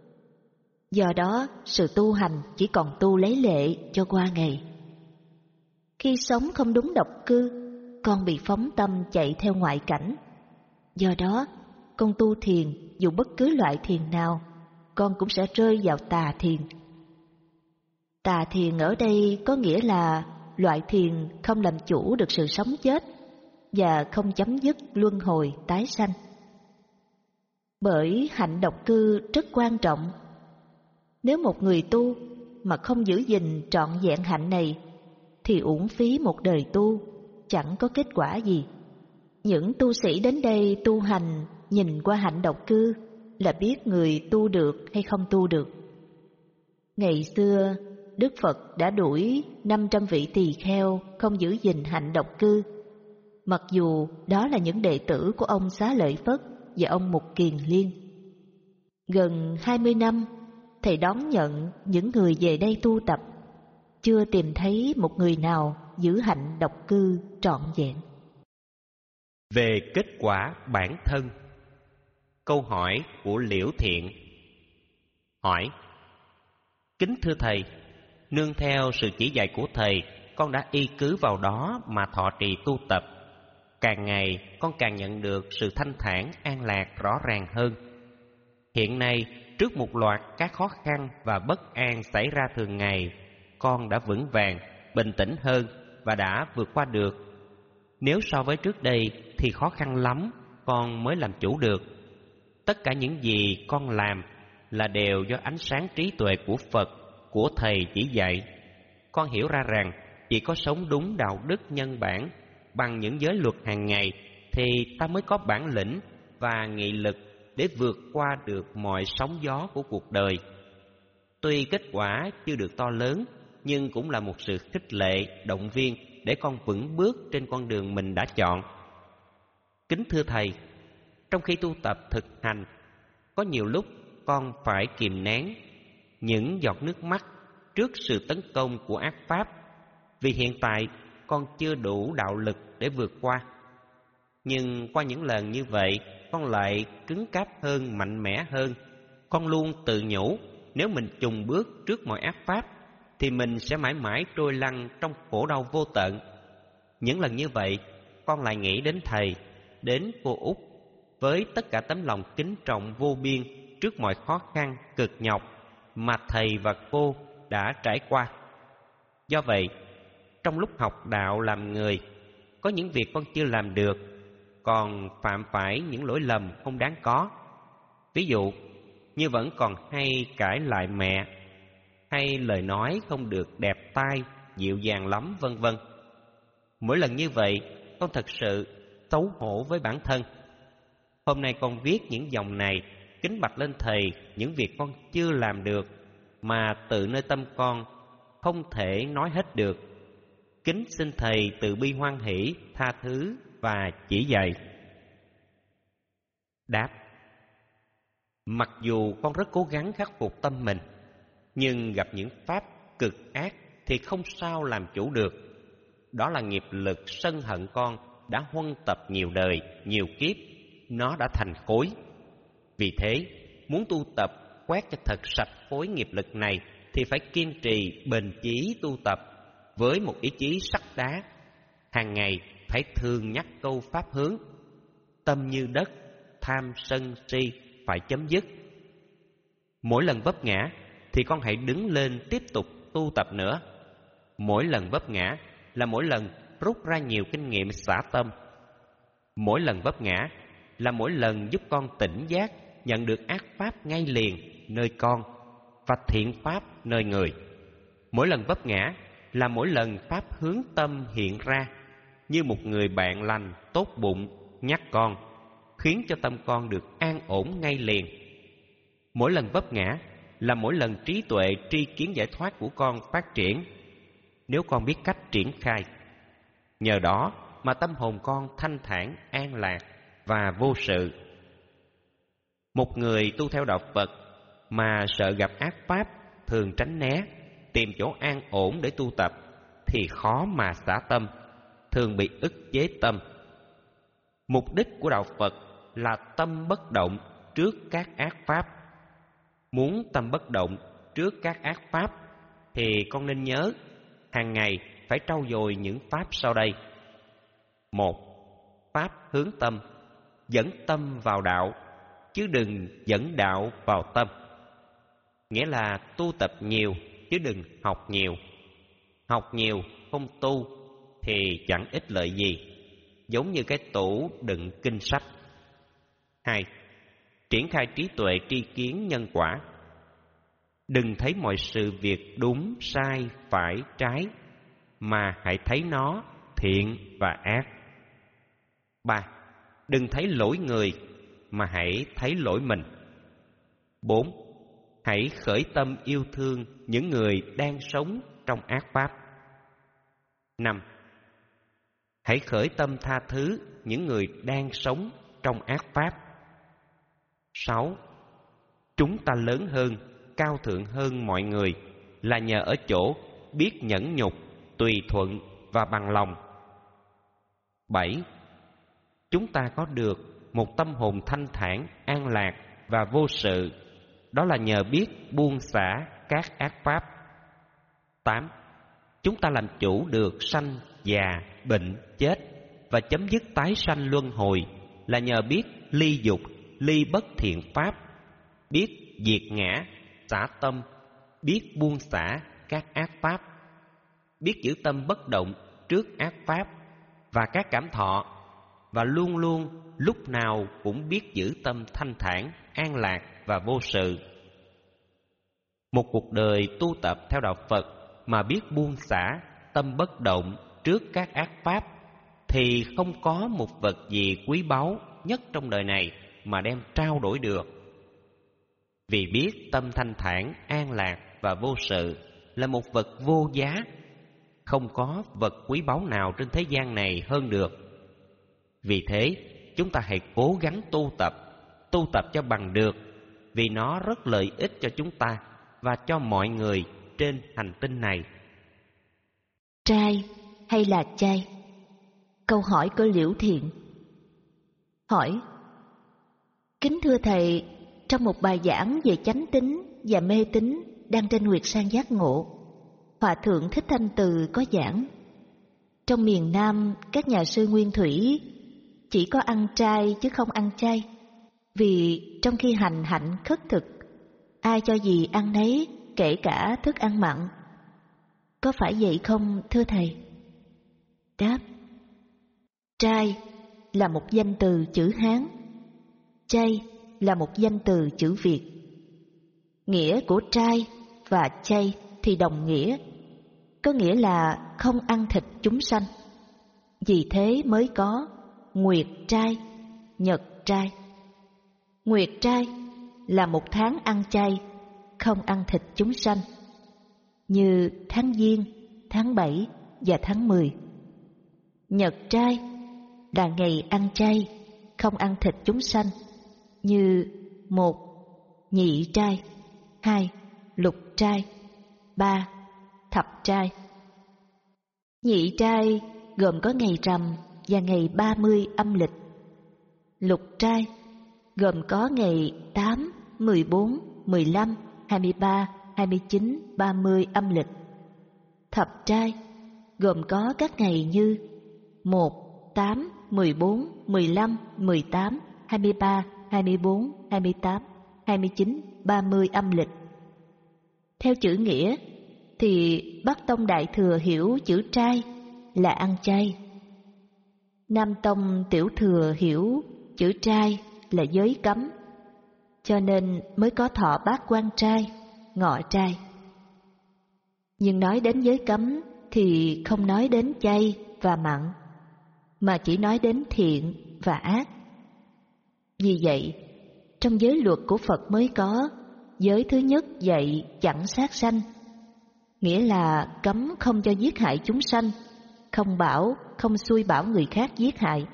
Speaker 2: Do đó, sự tu hành chỉ còn tu lấy lệ cho qua ngày. Khi sống không đúng độc cư, con bị phóng tâm chạy theo ngoại cảnh. Do đó, con tu thiền dù bất cứ loại thiền nào, con cũng sẽ rơi vào tà thiền. Tà thiền ở đây có nghĩa là loại thiền không làm chủ được sự sống chết và không chấm dứt luân hồi tái sanh. Bởi hạnh độc cư rất quan trọng. Nếu một người tu mà không giữ gìn trọn vẹn hạnh này thì uổng phí một đời tu, chẳng có kết quả gì. Những tu sĩ đến đây tu hành nhìn qua hạnh độc cư là biết người tu được hay không tu được. Ngày xưa, Đức Phật đã đuổi năm trăm vị tỳ kheo không giữ gìn hạnh độc cư, mặc dù đó là những đệ tử của ông Xá Lợi Phất và ông Mục Kiền Liên. Gần hai mươi năm, Thầy đón nhận những người về đây tu tập, chưa tìm thấy một người nào giữ hạnh độc cư trọn vẹn.
Speaker 1: Về kết quả bản thân. Câu hỏi của Liễu Thiện. Hỏi: Kính thưa Thầy, nương theo sự chỉ dạy của Thầy, con đã y cứ vào đó mà thọ trì tu tập. Càng ngày con càng nhận được sự thanh thản, an lạc rõ ràng hơn. Hiện nay, trước một loạt các khó khăn và bất an xảy ra thường ngày, con đã vững vàng, bình tĩnh hơn và đã vượt qua được. Nếu so với trước đây thì khó khăn lắm con mới làm chủ được. Tất cả những gì con làm là đều do ánh sáng trí tuệ của Phật, của Thầy chỉ dạy. Con hiểu ra rằng chỉ có sống đúng đạo đức nhân bản bằng những giới luật hàng ngày thì ta mới có bản lĩnh và nghị lực để vượt qua được mọi sóng gió của cuộc đời. Tuy kết quả chưa được to lớn, nhưng cũng là một sự khích lệ, động viên để con vững bước trên con đường mình đã chọn. Kính thưa Thầy, trong khi tu tập thực hành, có nhiều lúc con phải kìm nén những giọt nước mắt trước sự tấn công của ác pháp, vì hiện tại con chưa đủ đạo lực để vượt qua. Nhưng qua những lần như vậy, con lại cứng cáp hơn, mạnh mẽ hơn. Con luôn tự nhủ, nếu mình chùng bước trước mọi ác pháp thì mình sẽ mãi mãi trôi lăn trong khổ đau vô tận. Những lần như vậy, con lại nghĩ đến Thầy, đến cô Út, với tất cả tấm lòng kính trọng vô biên trước mọi khó khăn, cực nhọc mà Thầy và cô đã trải qua. Do vậy, trong lúc học đạo làm người, có những việc con chưa làm được, còn phạm phải những lỗi lầm không đáng có. Ví dụ, như vẫn còn hay cãi lại mẹ, hay lời nói không được đẹp tai, dịu dàng lắm, vân vân. Mỗi lần như vậy, con thật sự xấu hổ với bản thân. Hôm nay con viết những dòng này kính bạch lên Thầy những việc con chưa làm được mà tự nơi tâm con không thể nói hết được. Kính xin Thầy từ bi hoan hỷ, tha thứ và chỉ dạy. Đáp: mặc dù con rất cố gắng khắc phục tâm mình, nhưng gặp những pháp cực ác thì không sao làm chủ được. Đó là nghiệp lực sân hận con đã huân tập nhiều đời, nhiều kiếp, nó đã thành khối. Vì thế, muốn tu tập quét cho thật sạch khối nghiệp lực này thì phải kiên trì bền chí tu tập với một ý chí sắt đá. Hàng ngày phải thường nhắc câu pháp hướng: tâm như đất, tham sân si phải chấm dứt. Mỗi lần vấp ngã thì con hãy đứng lên tiếp tục tu tập nữa. Mỗi lần vấp ngã là mỗi lần rút ra nhiều kinh nghiệm xả tâm. Mỗi lần vấp ngã là mỗi lần giúp con tỉnh giác, nhận được ác pháp ngay liền nơi con và thiện pháp nơi người. Mỗi lần vấp ngã là mỗi lần pháp hướng tâm hiện ra, như một người bạn lành tốt bụng nhắc con, khiến cho tâm con được an ổn ngay liền. Mỗi lần vấp ngã là mỗi lần trí tuệ tri kiến giải thoát của con phát triển, nếu con biết cách triển khai. Nhờ đó mà tâm hồn con thanh thản, an lạc và vô sự. Một người tu theo đạo Phật mà sợ gặp ác pháp, thường tránh né, tìm chỗ an ổn để tu tập thì khó mà xả tâm, thường bị ức chế tâm. Mục đích của đạo Phật là tâm bất động trước các ác pháp. Muốn tâm bất động trước các ác pháp thì con nên nhớ hàng ngày phải trau dồi những pháp sau đây. Một, pháp hướng tâm, dẫn tâm vào đạo, chứ đừng dẫn đạo vào tâm. Nghĩa là tu tập nhiều, chứ đừng học nhiều. Học nhiều không tu thì chẳng ích lợi gì, giống như cái tủ đựng kinh sách. Hai, triển khai trí tuệ tri kiến nhân quả. Đừng thấy mọi sự việc đúng, sai, phải, trái, mà hãy thấy nó thiện và ác. Ba, đừng thấy lỗi người, mà hãy thấy lỗi mình. Bốn, hãy khởi tâm yêu thương những người đang sống trong ác pháp. Năm, hãy khởi tâm tha thứ những người đang sống trong ác pháp. Sáu, chúng ta lớn hơn, cao thượng hơn mọi người là nhờ ở chỗ biết nhẫn nhục, tùy thuận và bằng lòng. Bảy, chúng ta có được một tâm hồn thanh thản, an lạc và vô sự, đó là nhờ biết buông xả các ác pháp. Tám, chúng ta làm chủ được sanh, già, bệnh, chết và chấm dứt tái sanh luân hồi là nhờ biết ly dục, ly bất thiện pháp, biết diệt ngã, xả tâm, biết buông xả các ác pháp, biết giữ tâm bất động trước ác pháp và các cảm thọ, và luôn luôn lúc nào cũng biết giữ tâm thanh thản, an lạc và vô sự. Một cuộc đời tu tập theo đạo Phật mà biết buông xả, tâm bất động trước các ác pháp thì không có một vật gì quý báu nhất trong đời này mà đem trao đổi được. Vì biết tâm thanh thản, an lạc và vô sự là một vật vô giá, không có vật quý báu nào trên thế gian này hơn được. Vì thế, chúng ta hãy cố gắng tu tập, tu tập cho bằng được, vì nó rất lợi ích cho chúng ta và cho mọi người trên hành tinh này.
Speaker 2: Trai hay là chay? Câu hỏi của Liễu Thiện. Hỏi: kính thưa Thầy, trong một bài giảng về chánh tín và mê tín đăng trên Nguyệt Sang Giác Ngộ, Hòa Thượng Thích Thanh Từ có giảng, trong miền Nam các nhà sư nguyên thủy chỉ có ăn trai chứ không ăn chay, vì trong khi hành hạnh khất thực, ai cho gì ăn nấy, kể cả thức ăn mặn. Có phải vậy không thưa Thầy? Đáp: trai là một danh từ chữ Hán, chay là một danh từ chữ Việt. Nghĩa của trai và chay thì đồng nghĩa, có nghĩa là không ăn thịt chúng sanh. Vì thế mới có nguyệt trai, nhật trai. Nguyệt trai là một tháng ăn chay, không ăn thịt chúng sanh, như tháng Giêng, tháng bảy và tháng mười. Nhật trai là ngày ăn chay, không ăn thịt chúng sanh, như một nhị trai, hai lục trai, ba thập trai. Nhị trai gồm có ngày rằm và ngày ba mươi âm lịch. Lục trai gồm có ngày tám, mười bốn, mười lăm, hai mươi ba, hai mươi chín, ba mươi âm lịch. Thập trai gồm có các ngày như một, tám, mười bốn, mười lăm, mười tám, hai mươi ba, hai mươi bốn, hai mươi tám, hai mươi chín, ba mươi âm lịch. Theo chữ nghĩa thì Bắc Tông Đại Thừa hiểu chữ trai là ăn chay. Nam Tông Tiểu Thừa hiểu chữ trai là giới cấm, cho nên mới có thọ bát quan trai, ngọ trai. Nhưng nói đến giới cấm thì không nói đến chay và mặn, mà chỉ nói đến thiện và ác. Vì vậy, trong giới luật của Phật mới có giới thứ nhất dạy chẳng sát sanh, nghĩa là cấm không cho giết hại chúng sanh, không bảo, không xui bảo người khác giết hại.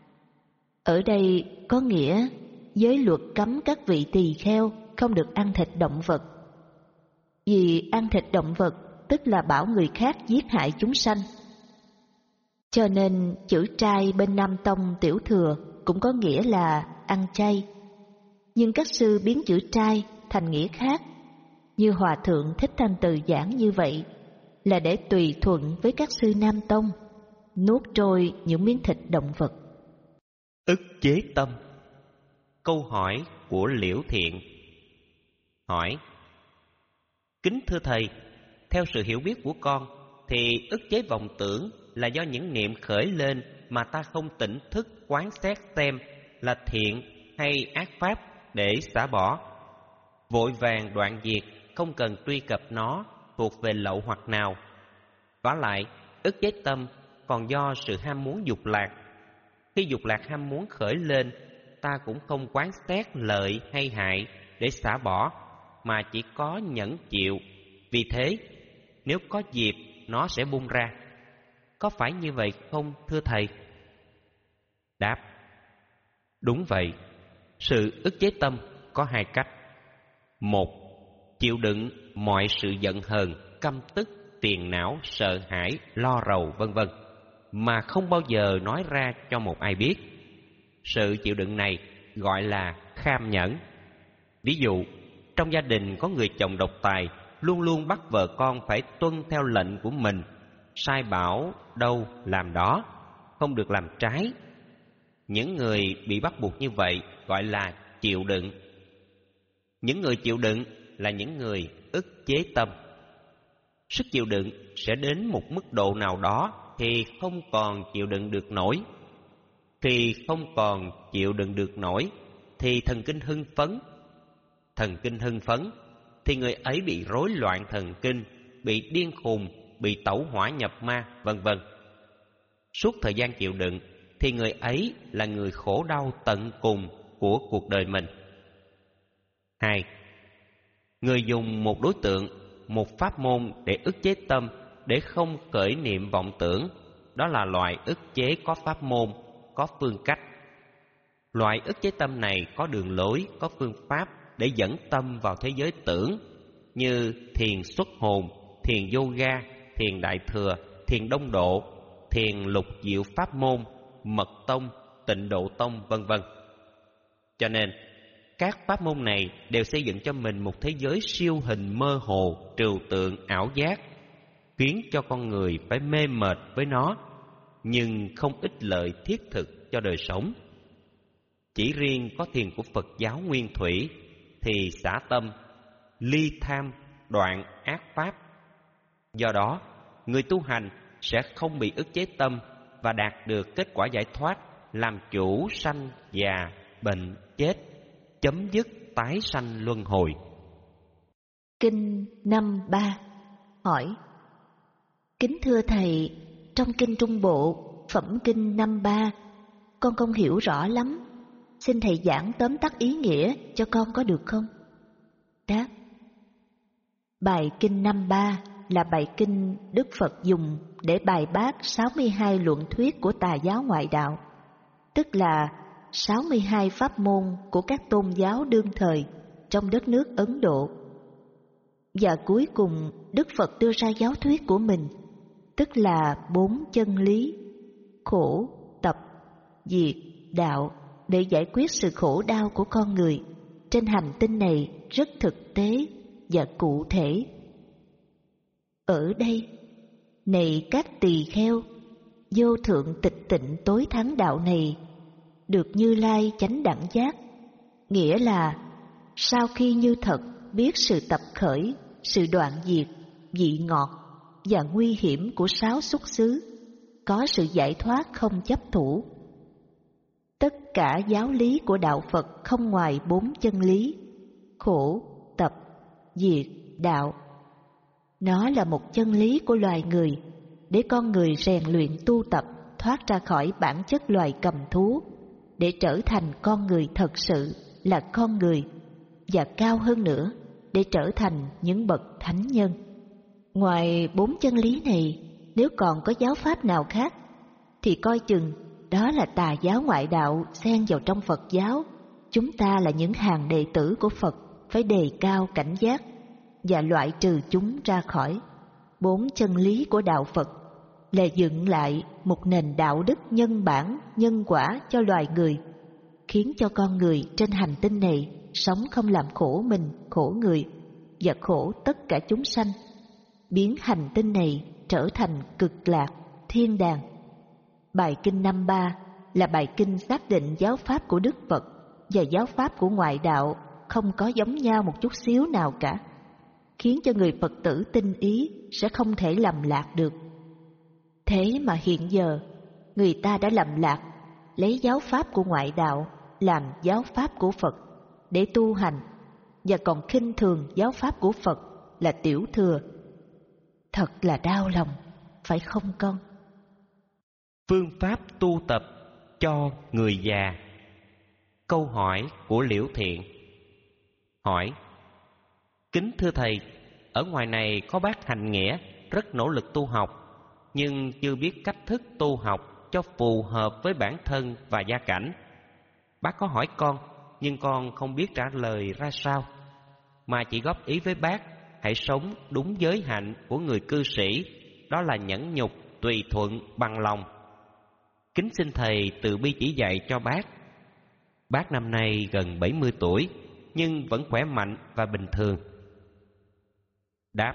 Speaker 2: Ở đây có nghĩa giới luật cấm các vị tỳ kheo không được ăn thịt động vật. Vì ăn thịt động vật tức là bảo người khác giết hại chúng sanh. Cho nên chữ trai bên Nam Tông Tiểu Thừa cũng có nghĩa là ăn chay. Nhưng các sư biến chữ trai thành nghĩa khác, như Hòa Thượng Thích Thanh Từ giảng như vậy, là để tùy thuận với các sư Nam Tông, nuốt trôi những miếng thịt động vật.
Speaker 1: Ức chế tâm. Câu hỏi của Liễu Thiện. Hỏi: kính thưa thầy, theo sự hiểu biết của con thì ức chế vọng tưởng là do những niệm khởi lên mà ta không tỉnh thức quán xét xem là thiện hay ác pháp để xả bỏ. Vội vàng đoạn diệt, không cần truy cập nó thuộc về lậu hoặc nào. Vả lại, ức chế tâm còn do sự ham muốn dục lạc. Khi dục lạc ham muốn khởi lên, ta cũng không quán xét lợi hay hại để xả bỏ, mà chỉ có nhẫn chịu. Vì thế, nếu có dịp, nó sẽ bung ra. Có phải như vậy không, thưa thầy? Đáp: đúng vậy. Sự ức chế tâm có hai cách. Một, chịu đựng mọi sự giận hờn, căm tức, phiền não, sợ hãi, lo rầu vân vân mà không bao giờ nói ra cho một ai biết. Sự chịu đựng này gọi là kham nhẫn. Ví dụ, trong gia đình có người chồng độc tài, luôn luôn bắt vợ con phải tuân theo lệnh của mình, sai bảo đâu làm đó, không được làm trái. Những người bị bắt buộc như vậy gọi là chịu đựng. Những người chịu đựng là những người ức chế tâm. Sức chịu đựng sẽ đến một mức độ nào đó thì không còn chịu đựng được nổi. Khi không còn chịu đựng được nổi thì thần kinh hưng phấn. Thần kinh hưng phấn thì người ấy bị rối loạn thần kinh, bị điên khùng, bị tẩu hỏa nhập ma, vân vân. Suốt thời gian chịu đựng thì người ấy là người khổ đau tận cùng của cuộc đời mình. Hai, người dùng một đối tượng, một pháp môn để ức chế tâm, để không khởi niệm vọng tưởng, đó là loại ức chế có pháp môn, có phương cách. Loại ức chế tâm này có đường lối, có phương pháp để dẫn tâm vào thế giới tưởng, như thiền xuất hồn, thiền yoga, thiền đại thừa, thiền đông độ, thiền lục diệu pháp môn, mật tông, tịnh độ tông, vân vân. Cho nên, các pháp môn này đều xây dựng cho mình một thế giới siêu hình mơ hồ, trừu tượng, ảo giác, khiến cho con người phải mê mệt với nó, nhưng không ích lợi thiết thực cho đời sống. Chỉ riêng có thiền của Phật giáo Nguyên Thủy thì xả tâm, ly tham, đoạn ác pháp. Do đó, người tu hành sẽ không bị ức chế tâm và đạt được kết quả giải thoát, làm chủ sanh già, bệnh, chết, chấm dứt tái sanh luân hồi.
Speaker 2: Kinh năm ba hỏi: Kính thưa Thầy, trong Kinh Trung Bộ, Phẩm Kinh năm ba, con không hiểu rõ lắm. Xin Thầy giảng tóm tắt ý nghĩa cho con có được không? Đáp: Bài Kinh năm ba là bài kinh Đức Phật dùng để bài bác sáu mươi hai luận thuyết của tà giáo ngoại đạo, tức là sáu mươi hai pháp môn của các tôn giáo đương thời trong đất nước Ấn Độ. Và cuối cùng Đức Phật đưa ra giáo thuyết của mình, tức là bốn chân lý: khổ, tập, diệt, đạo, để giải quyết sự khổ đau của con người trên hành tinh này rất thực tế và cụ thể. Ở đây, này các tỳ kheo, vô thượng tịch tịnh tối thắng đạo này được Như Lai chánh đẳng giác, nghĩa là sau khi như thật biết sự tập khởi, sự đoạn diệt, vị ngọt và nguy hiểm của sáu xuất xứ, có sự giải thoát không chấp thủ. Tất cả giáo lý của đạo Phật không ngoài bốn chân lý: khổ, tập, diệt, đạo. Nó là một chân lý của loài người, để con người rèn luyện tu tập thoát ra khỏi bản chất loài cầm thú, để trở thành con người thật sự là con người, và cao hơn nữa, để trở thành những bậc thánh nhân. Ngoài bốn chân lý này, nếu còn có giáo pháp nào khác, thì coi chừng đó là tà giáo ngoại đạo xen vào trong Phật giáo. Chúng ta là những hàng đệ tử của Phật phải đề cao cảnh giác và loại trừ chúng ra khỏi. Bốn chân lý của đạo Phật là dựng lại một nền đạo đức nhân bản, nhân quả cho loài người, khiến cho con người trên hành tinh này sống không làm khổ mình, khổ người và khổ tất cả chúng sanh, biến hành tinh này trở thành cực lạc, thiên đàng. Bài Kinh năm ba là bài kinh xác định giáo pháp của Đức Phật và giáo pháp của ngoại đạo không có giống nhau một chút xíu nào cả, khiến cho người Phật tử tinh ý sẽ không thể lầm lạc được. Thế mà hiện giờ, người ta đã lầm lạc, lấy giáo pháp của ngoại đạo làm giáo pháp của Phật để tu hành, và còn khinh thường giáo pháp của Phật là tiểu thừa. Thật là đau lòng, phải không con?
Speaker 1: Phương pháp tu tập cho người già. Câu hỏi của Liễu Thiện. Hỏi: Kính thưa Thầy, ở ngoài này có bác hành nghĩa rất nỗ lực tu học, nhưng chưa biết cách thức tu học cho phù hợp với bản thân và gia cảnh. Bác có hỏi con, nhưng con không biết trả lời ra sao, mà chỉ góp ý với bác hãy sống đúng giới hạnh của người cư sĩ, đó là nhẫn nhục, tùy thuận, bằng lòng. Kính xin Thầy từ bi chỉ dạy cho bác. Bác năm nay gần bảy mươi tuổi, nhưng vẫn khỏe mạnh và bình thường. Đáp: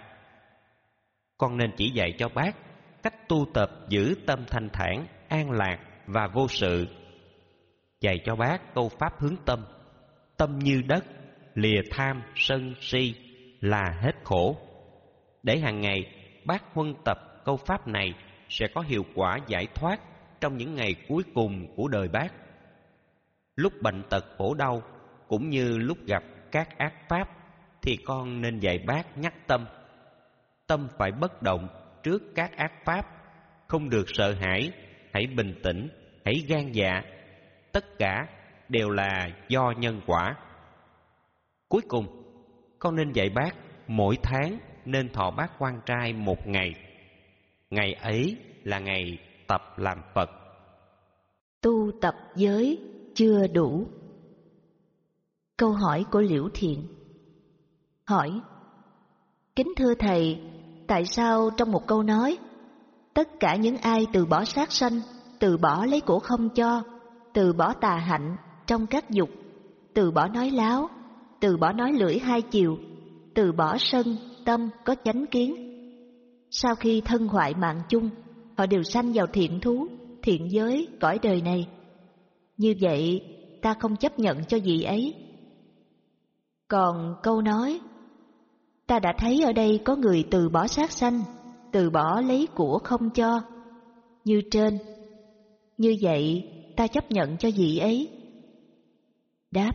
Speaker 1: Con nên chỉ dạy cho bác cách tu tập giữ tâm thanh thản, an lạc và vô sự. Dạy cho bác câu pháp hướng tâm: tâm như đất, lìa tham, sân, si là hết khổ. Để hàng ngày bác huân tập câu pháp này sẽ có hiệu quả giải thoát trong những ngày cuối cùng của đời bác. Lúc bệnh tật khổ đau cũng như lúc gặp các ác pháp thì con nên dạy bác nhắc tâm. Tâm phải bất động trước các ác pháp, không được sợ hãi, hãy bình tĩnh, hãy gan dạ. Tất cả đều là do nhân quả. Cuối cùng, con nên dạy bác mỗi tháng nên thọ bát quan trai một ngày. Ngày ấy là ngày tập làm Phật.
Speaker 2: Tu tập giới chưa đủ. Câu hỏi của Liễu Thiện. Hỏi: Kính thưa Thầy, tại sao trong một câu nói tất cả những ai từ bỏ sát sanh, từ bỏ lấy của không cho, từ bỏ tà hạnh trong các dục, từ bỏ nói láo, từ bỏ nói lưỡi hai chiều, từ bỏ sân, tâm có chánh kiến, sau khi thân hoại mạng chung, họ đều sanh vào thiện thú, thiện giới, cõi đời này? Như vậy, ta không chấp nhận cho gì ấy. Còn câu nói, ta đã thấy ở đây có người từ bỏ sát sanh, từ bỏ lấy của không cho, như trên, Như vậy ta chấp nhận cho vị ấy. Đáp: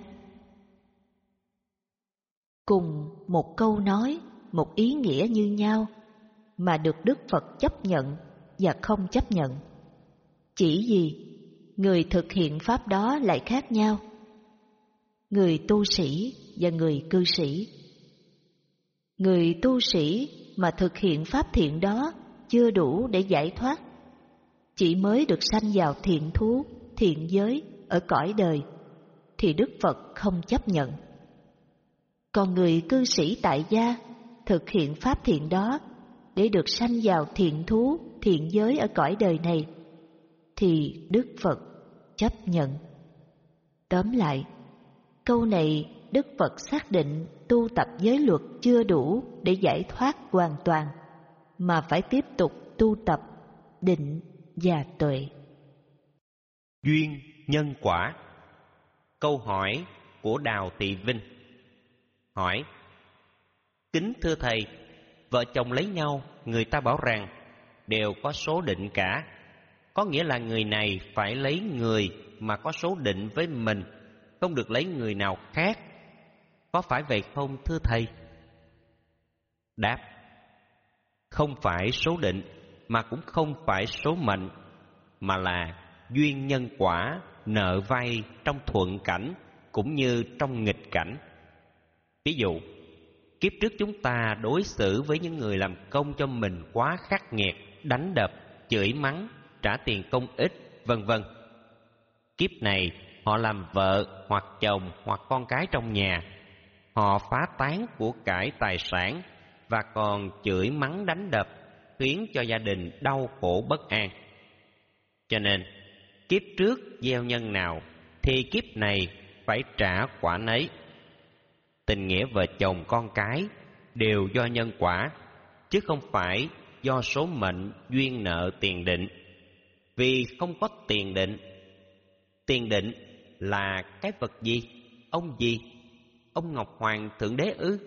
Speaker 2: cùng một câu nói, một ý nghĩa như nhau, mà được Đức Phật chấp nhận và không chấp nhận. Chỉ vì người thực hiện pháp đó lại khác nhau. Người tu sĩ và người cư sĩ. Người tu sĩ mà thực hiện pháp thiện đó chưa đủ để giải thoát, chỉ mới được sanh vào thiện thú, thiện giới ở cõi đời, thì Đức Phật không chấp nhận. Còn người cư sĩ tại gia thực hiện pháp thiện đó để được sanh vào thiện thú, thiện giới ở cõi đời này, thì Đức Phật chấp nhận. Tóm lại, câu này Đức Phật xác định tu tập giới luật chưa đủ để giải thoát hoàn toàn, mà phải tiếp tục tu tập định và tuệ.
Speaker 1: Duyên nhân quả. Câu hỏi của Đào Thị Vinh hỏi: kính thưa thầy, vợ chồng lấy nhau, người ta bảo rằng đều có số định cả, có nghĩa là người này phải lấy người mà có số định với mình, không được lấy người nào khác, có phải vậy không thưa thầy? Đáp: không phải số định, mà cũng không phải số mệnh, mà là duyên nhân quả, nợ vay trong thuận cảnh cũng như trong nghịch cảnh. Ví dụ, kiếp trước chúng ta đối xử với những người làm công cho mình quá khắc nghiệt, đánh đập, chửi mắng, trả tiền công ích, vân vân. Kiếp này họ làm vợ hoặc chồng hoặc con cái trong nhà, họ phá tán của cải tài sản và còn chửi mắng đánh đập, khiến cho gia đình đau khổ bất an. Cho nên kiếp trước gieo nhân nào thì kiếp này phải trả quả nấy. Tình nghĩa vợ chồng con cái đều do nhân quả, chứ không phải do số mệnh duyên nợ tiền định. Vì không có tiền định. Tiền định là cái vật gì? Ông gì? Ông Ngọc Hoàng Thượng Đế ư?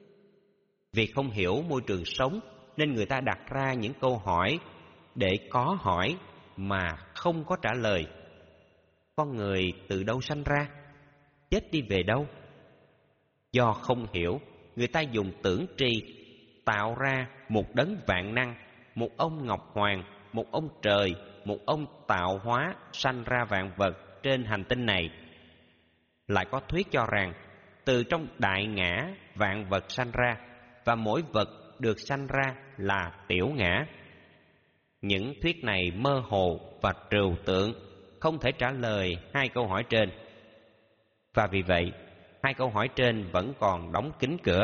Speaker 1: Vì không hiểu môi trường sống nên người ta đặt ra những câu hỏi để có hỏi mà không có trả lời. Con người từ đâu sanh ra? Chết đi về đâu? Do không hiểu, người ta dùng tưởng tri tạo ra một đấng vạn năng, một ông Ngọc Hoàng, một ông trời, một ông tạo hóa sanh ra vạn vật trên hành tinh này. Lại có thuyết cho rằng từ trong đại ngã vạn vật sanh ra, và mỗi vật được sanh ra là tiểu ngã. Những thuyết này mơ hồ và trừu tượng, không thể trả lời hai câu hỏi trên. Và vì vậy, hai câu hỏi trên vẫn còn đóng kín cửa.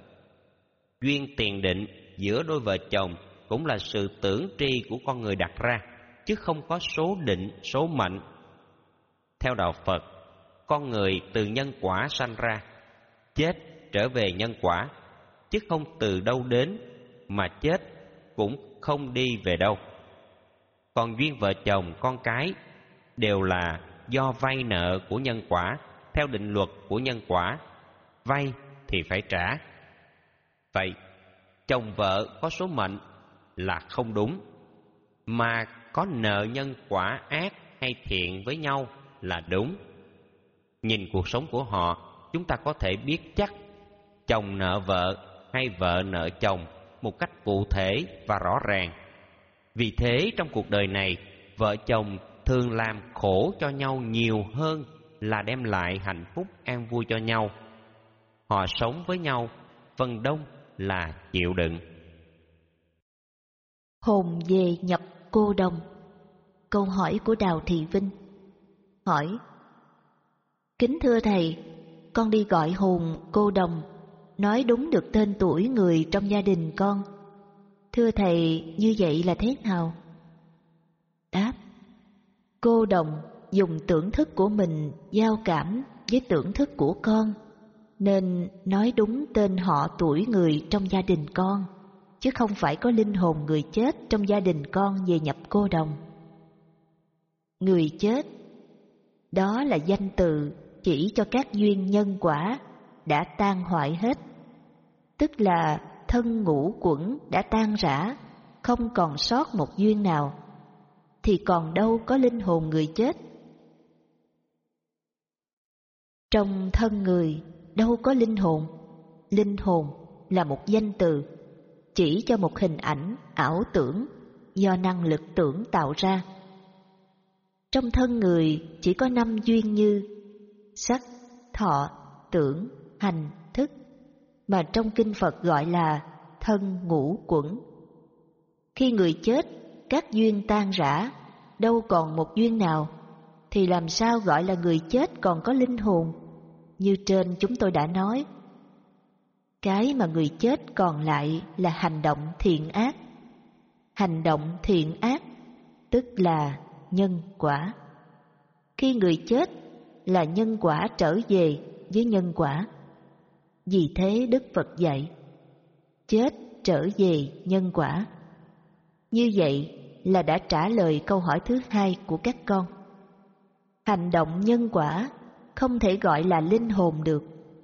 Speaker 1: Duyên tiền định giữa đôi vợ chồng cũng là sự tưởng tri của con người đặt ra, chứ không có số định, số mệnh. Theo đạo Phật, con người từ nhân quả sanh ra, chết trở về nhân quả, chứ không từ đâu đến, mà chết cũng không đi về đâu. Còn duyên vợ chồng con cái đều là do vay nợ của nhân quả, theo định luật của nhân quả. Vay thì phải trả. Vậy chồng vợ có số mệnh là không đúng, mà có nợ nhân quả ác hay thiện với nhau là đúng. Nhìn cuộc sống của họ, chúng ta có thể biết chắc chồng nợ vợ hay vợ nợ chồng một cách cụ thể và rõ ràng. Vì thế trong cuộc đời này, vợ chồng thường làm khổ cho nhau nhiều hơn là đem lại hạnh phúc an vui cho nhau. Họ sống với nhau phần đông là chịu đựng.
Speaker 2: Hồn về nhập cô đồng. Câu hỏi của Đào Thị Vinh hỏi: kính thưa thầy, con đi gọi hồn cô đồng, nói đúng được tên tuổi người trong gia đình con. Thưa thầy, như vậy là thế nào? Đáp: cô đồng dùng tưởng thức của mình giao cảm với tưởng thức của con, nên nói đúng tên họ tuổi người trong gia đình con, chứ không phải có linh hồn người chết trong gia đình con về nhập cô đồng. Người chết, đó là danh từ chỉ cho các duyên nhân quả đã tan hoại hết, tức là thân ngũ quẩn đã tan rã, không còn sót một duyên nào. thì còn đâu có linh hồn người chết. Trong thân người đâu có linh hồn. Linh hồn là một danh từ chỉ cho một hình ảnh ảo tưởng do năng lực tưởng tạo ra. Trong thân người chỉ có năm duyên như sắc, thọ, tưởng, hành, thức, mà trong kinh Phật gọi là thân ngũ quẩn. Khi người chết, các duyên tan rã, đâu còn một duyên nào, thì làm sao gọi là người chết còn có linh hồn? Như trên chúng tôi đã nói, cái mà người chết còn lại là hành động thiện ác. Hành động thiện ác tức là nhân quả. Khi người chết là nhân quả trở về với nhân quả. Vì thế Đức Phật dạy, chết trở về nhân quả. Như vậy là đã trả lời câu hỏi thứ hai của các con. Hành động nhân quả không thể gọi là linh hồn được.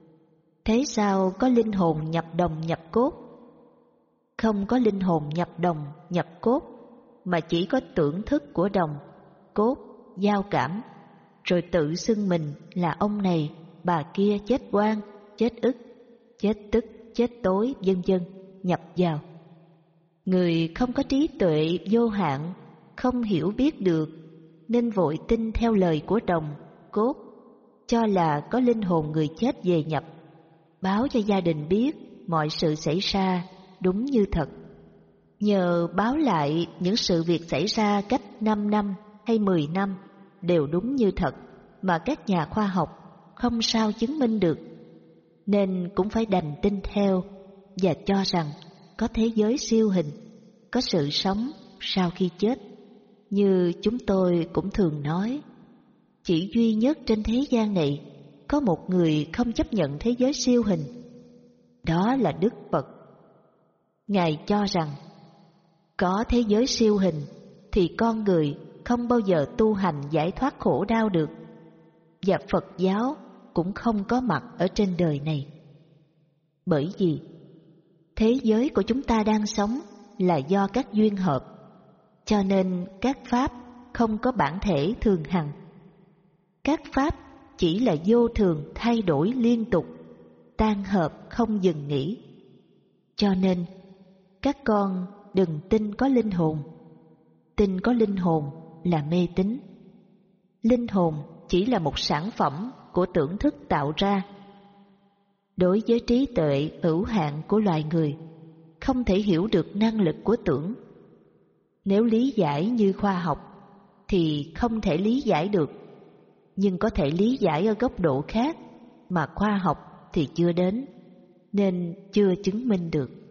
Speaker 2: Thế sao có linh hồn nhập đồng nhập cốt? Không có linh hồn nhập đồng nhập cốt, mà chỉ có tưởng thức của đồng, cốt, giao cảm, rồi tự xưng mình là ông này, bà kia chết oan, chết ức, chết tức, chết tối, vân vân nhập vào. Người không có trí tuệ vô hạn, không hiểu biết được, nên vội tin theo lời của đồng, cốt, cho là có linh hồn người chết về nhập, báo cho gia đình biết mọi sự xảy ra đúng như thật. Nhờ báo lại những sự việc xảy ra cách năm năm hay mười năm đều đúng như thật mà các nhà khoa học không sao chứng minh được, nên cũng phải đành tin theo và cho rằng có thế giới siêu hình, có sự sống sau khi chết. Như chúng tôi cũng thường nói, chỉ duy nhất trên thế gian này có một người không chấp nhận thế giới siêu hình, đó là Đức Phật. Ngài cho rằng có thế giới siêu hình thì con người không bao giờ tu hành giải thoát khổ đau được, và Phật giáo cũng không có mặt ở trên đời này. Bởi vì thế giới của chúng ta đang sống là do các duyên hợp, cho nên các pháp không có bản thể thường hằng. Các pháp chỉ là vô thường thay đổi liên tục, tan hợp không dừng nghỉ. Cho nên các con đừng tin có linh hồn. Tin có linh hồn là mê tín. Linh hồn chỉ là một sản phẩm của tưởng thức tạo ra. Đối với trí tuệ hữu hạn của loài người, không thể hiểu được năng lực của tưởng. Nếu lý giải như khoa học thì không thể lý giải được, nhưng có thể lý giải ở góc độ khác mà khoa học thì chưa đến, nên chưa chứng minh được.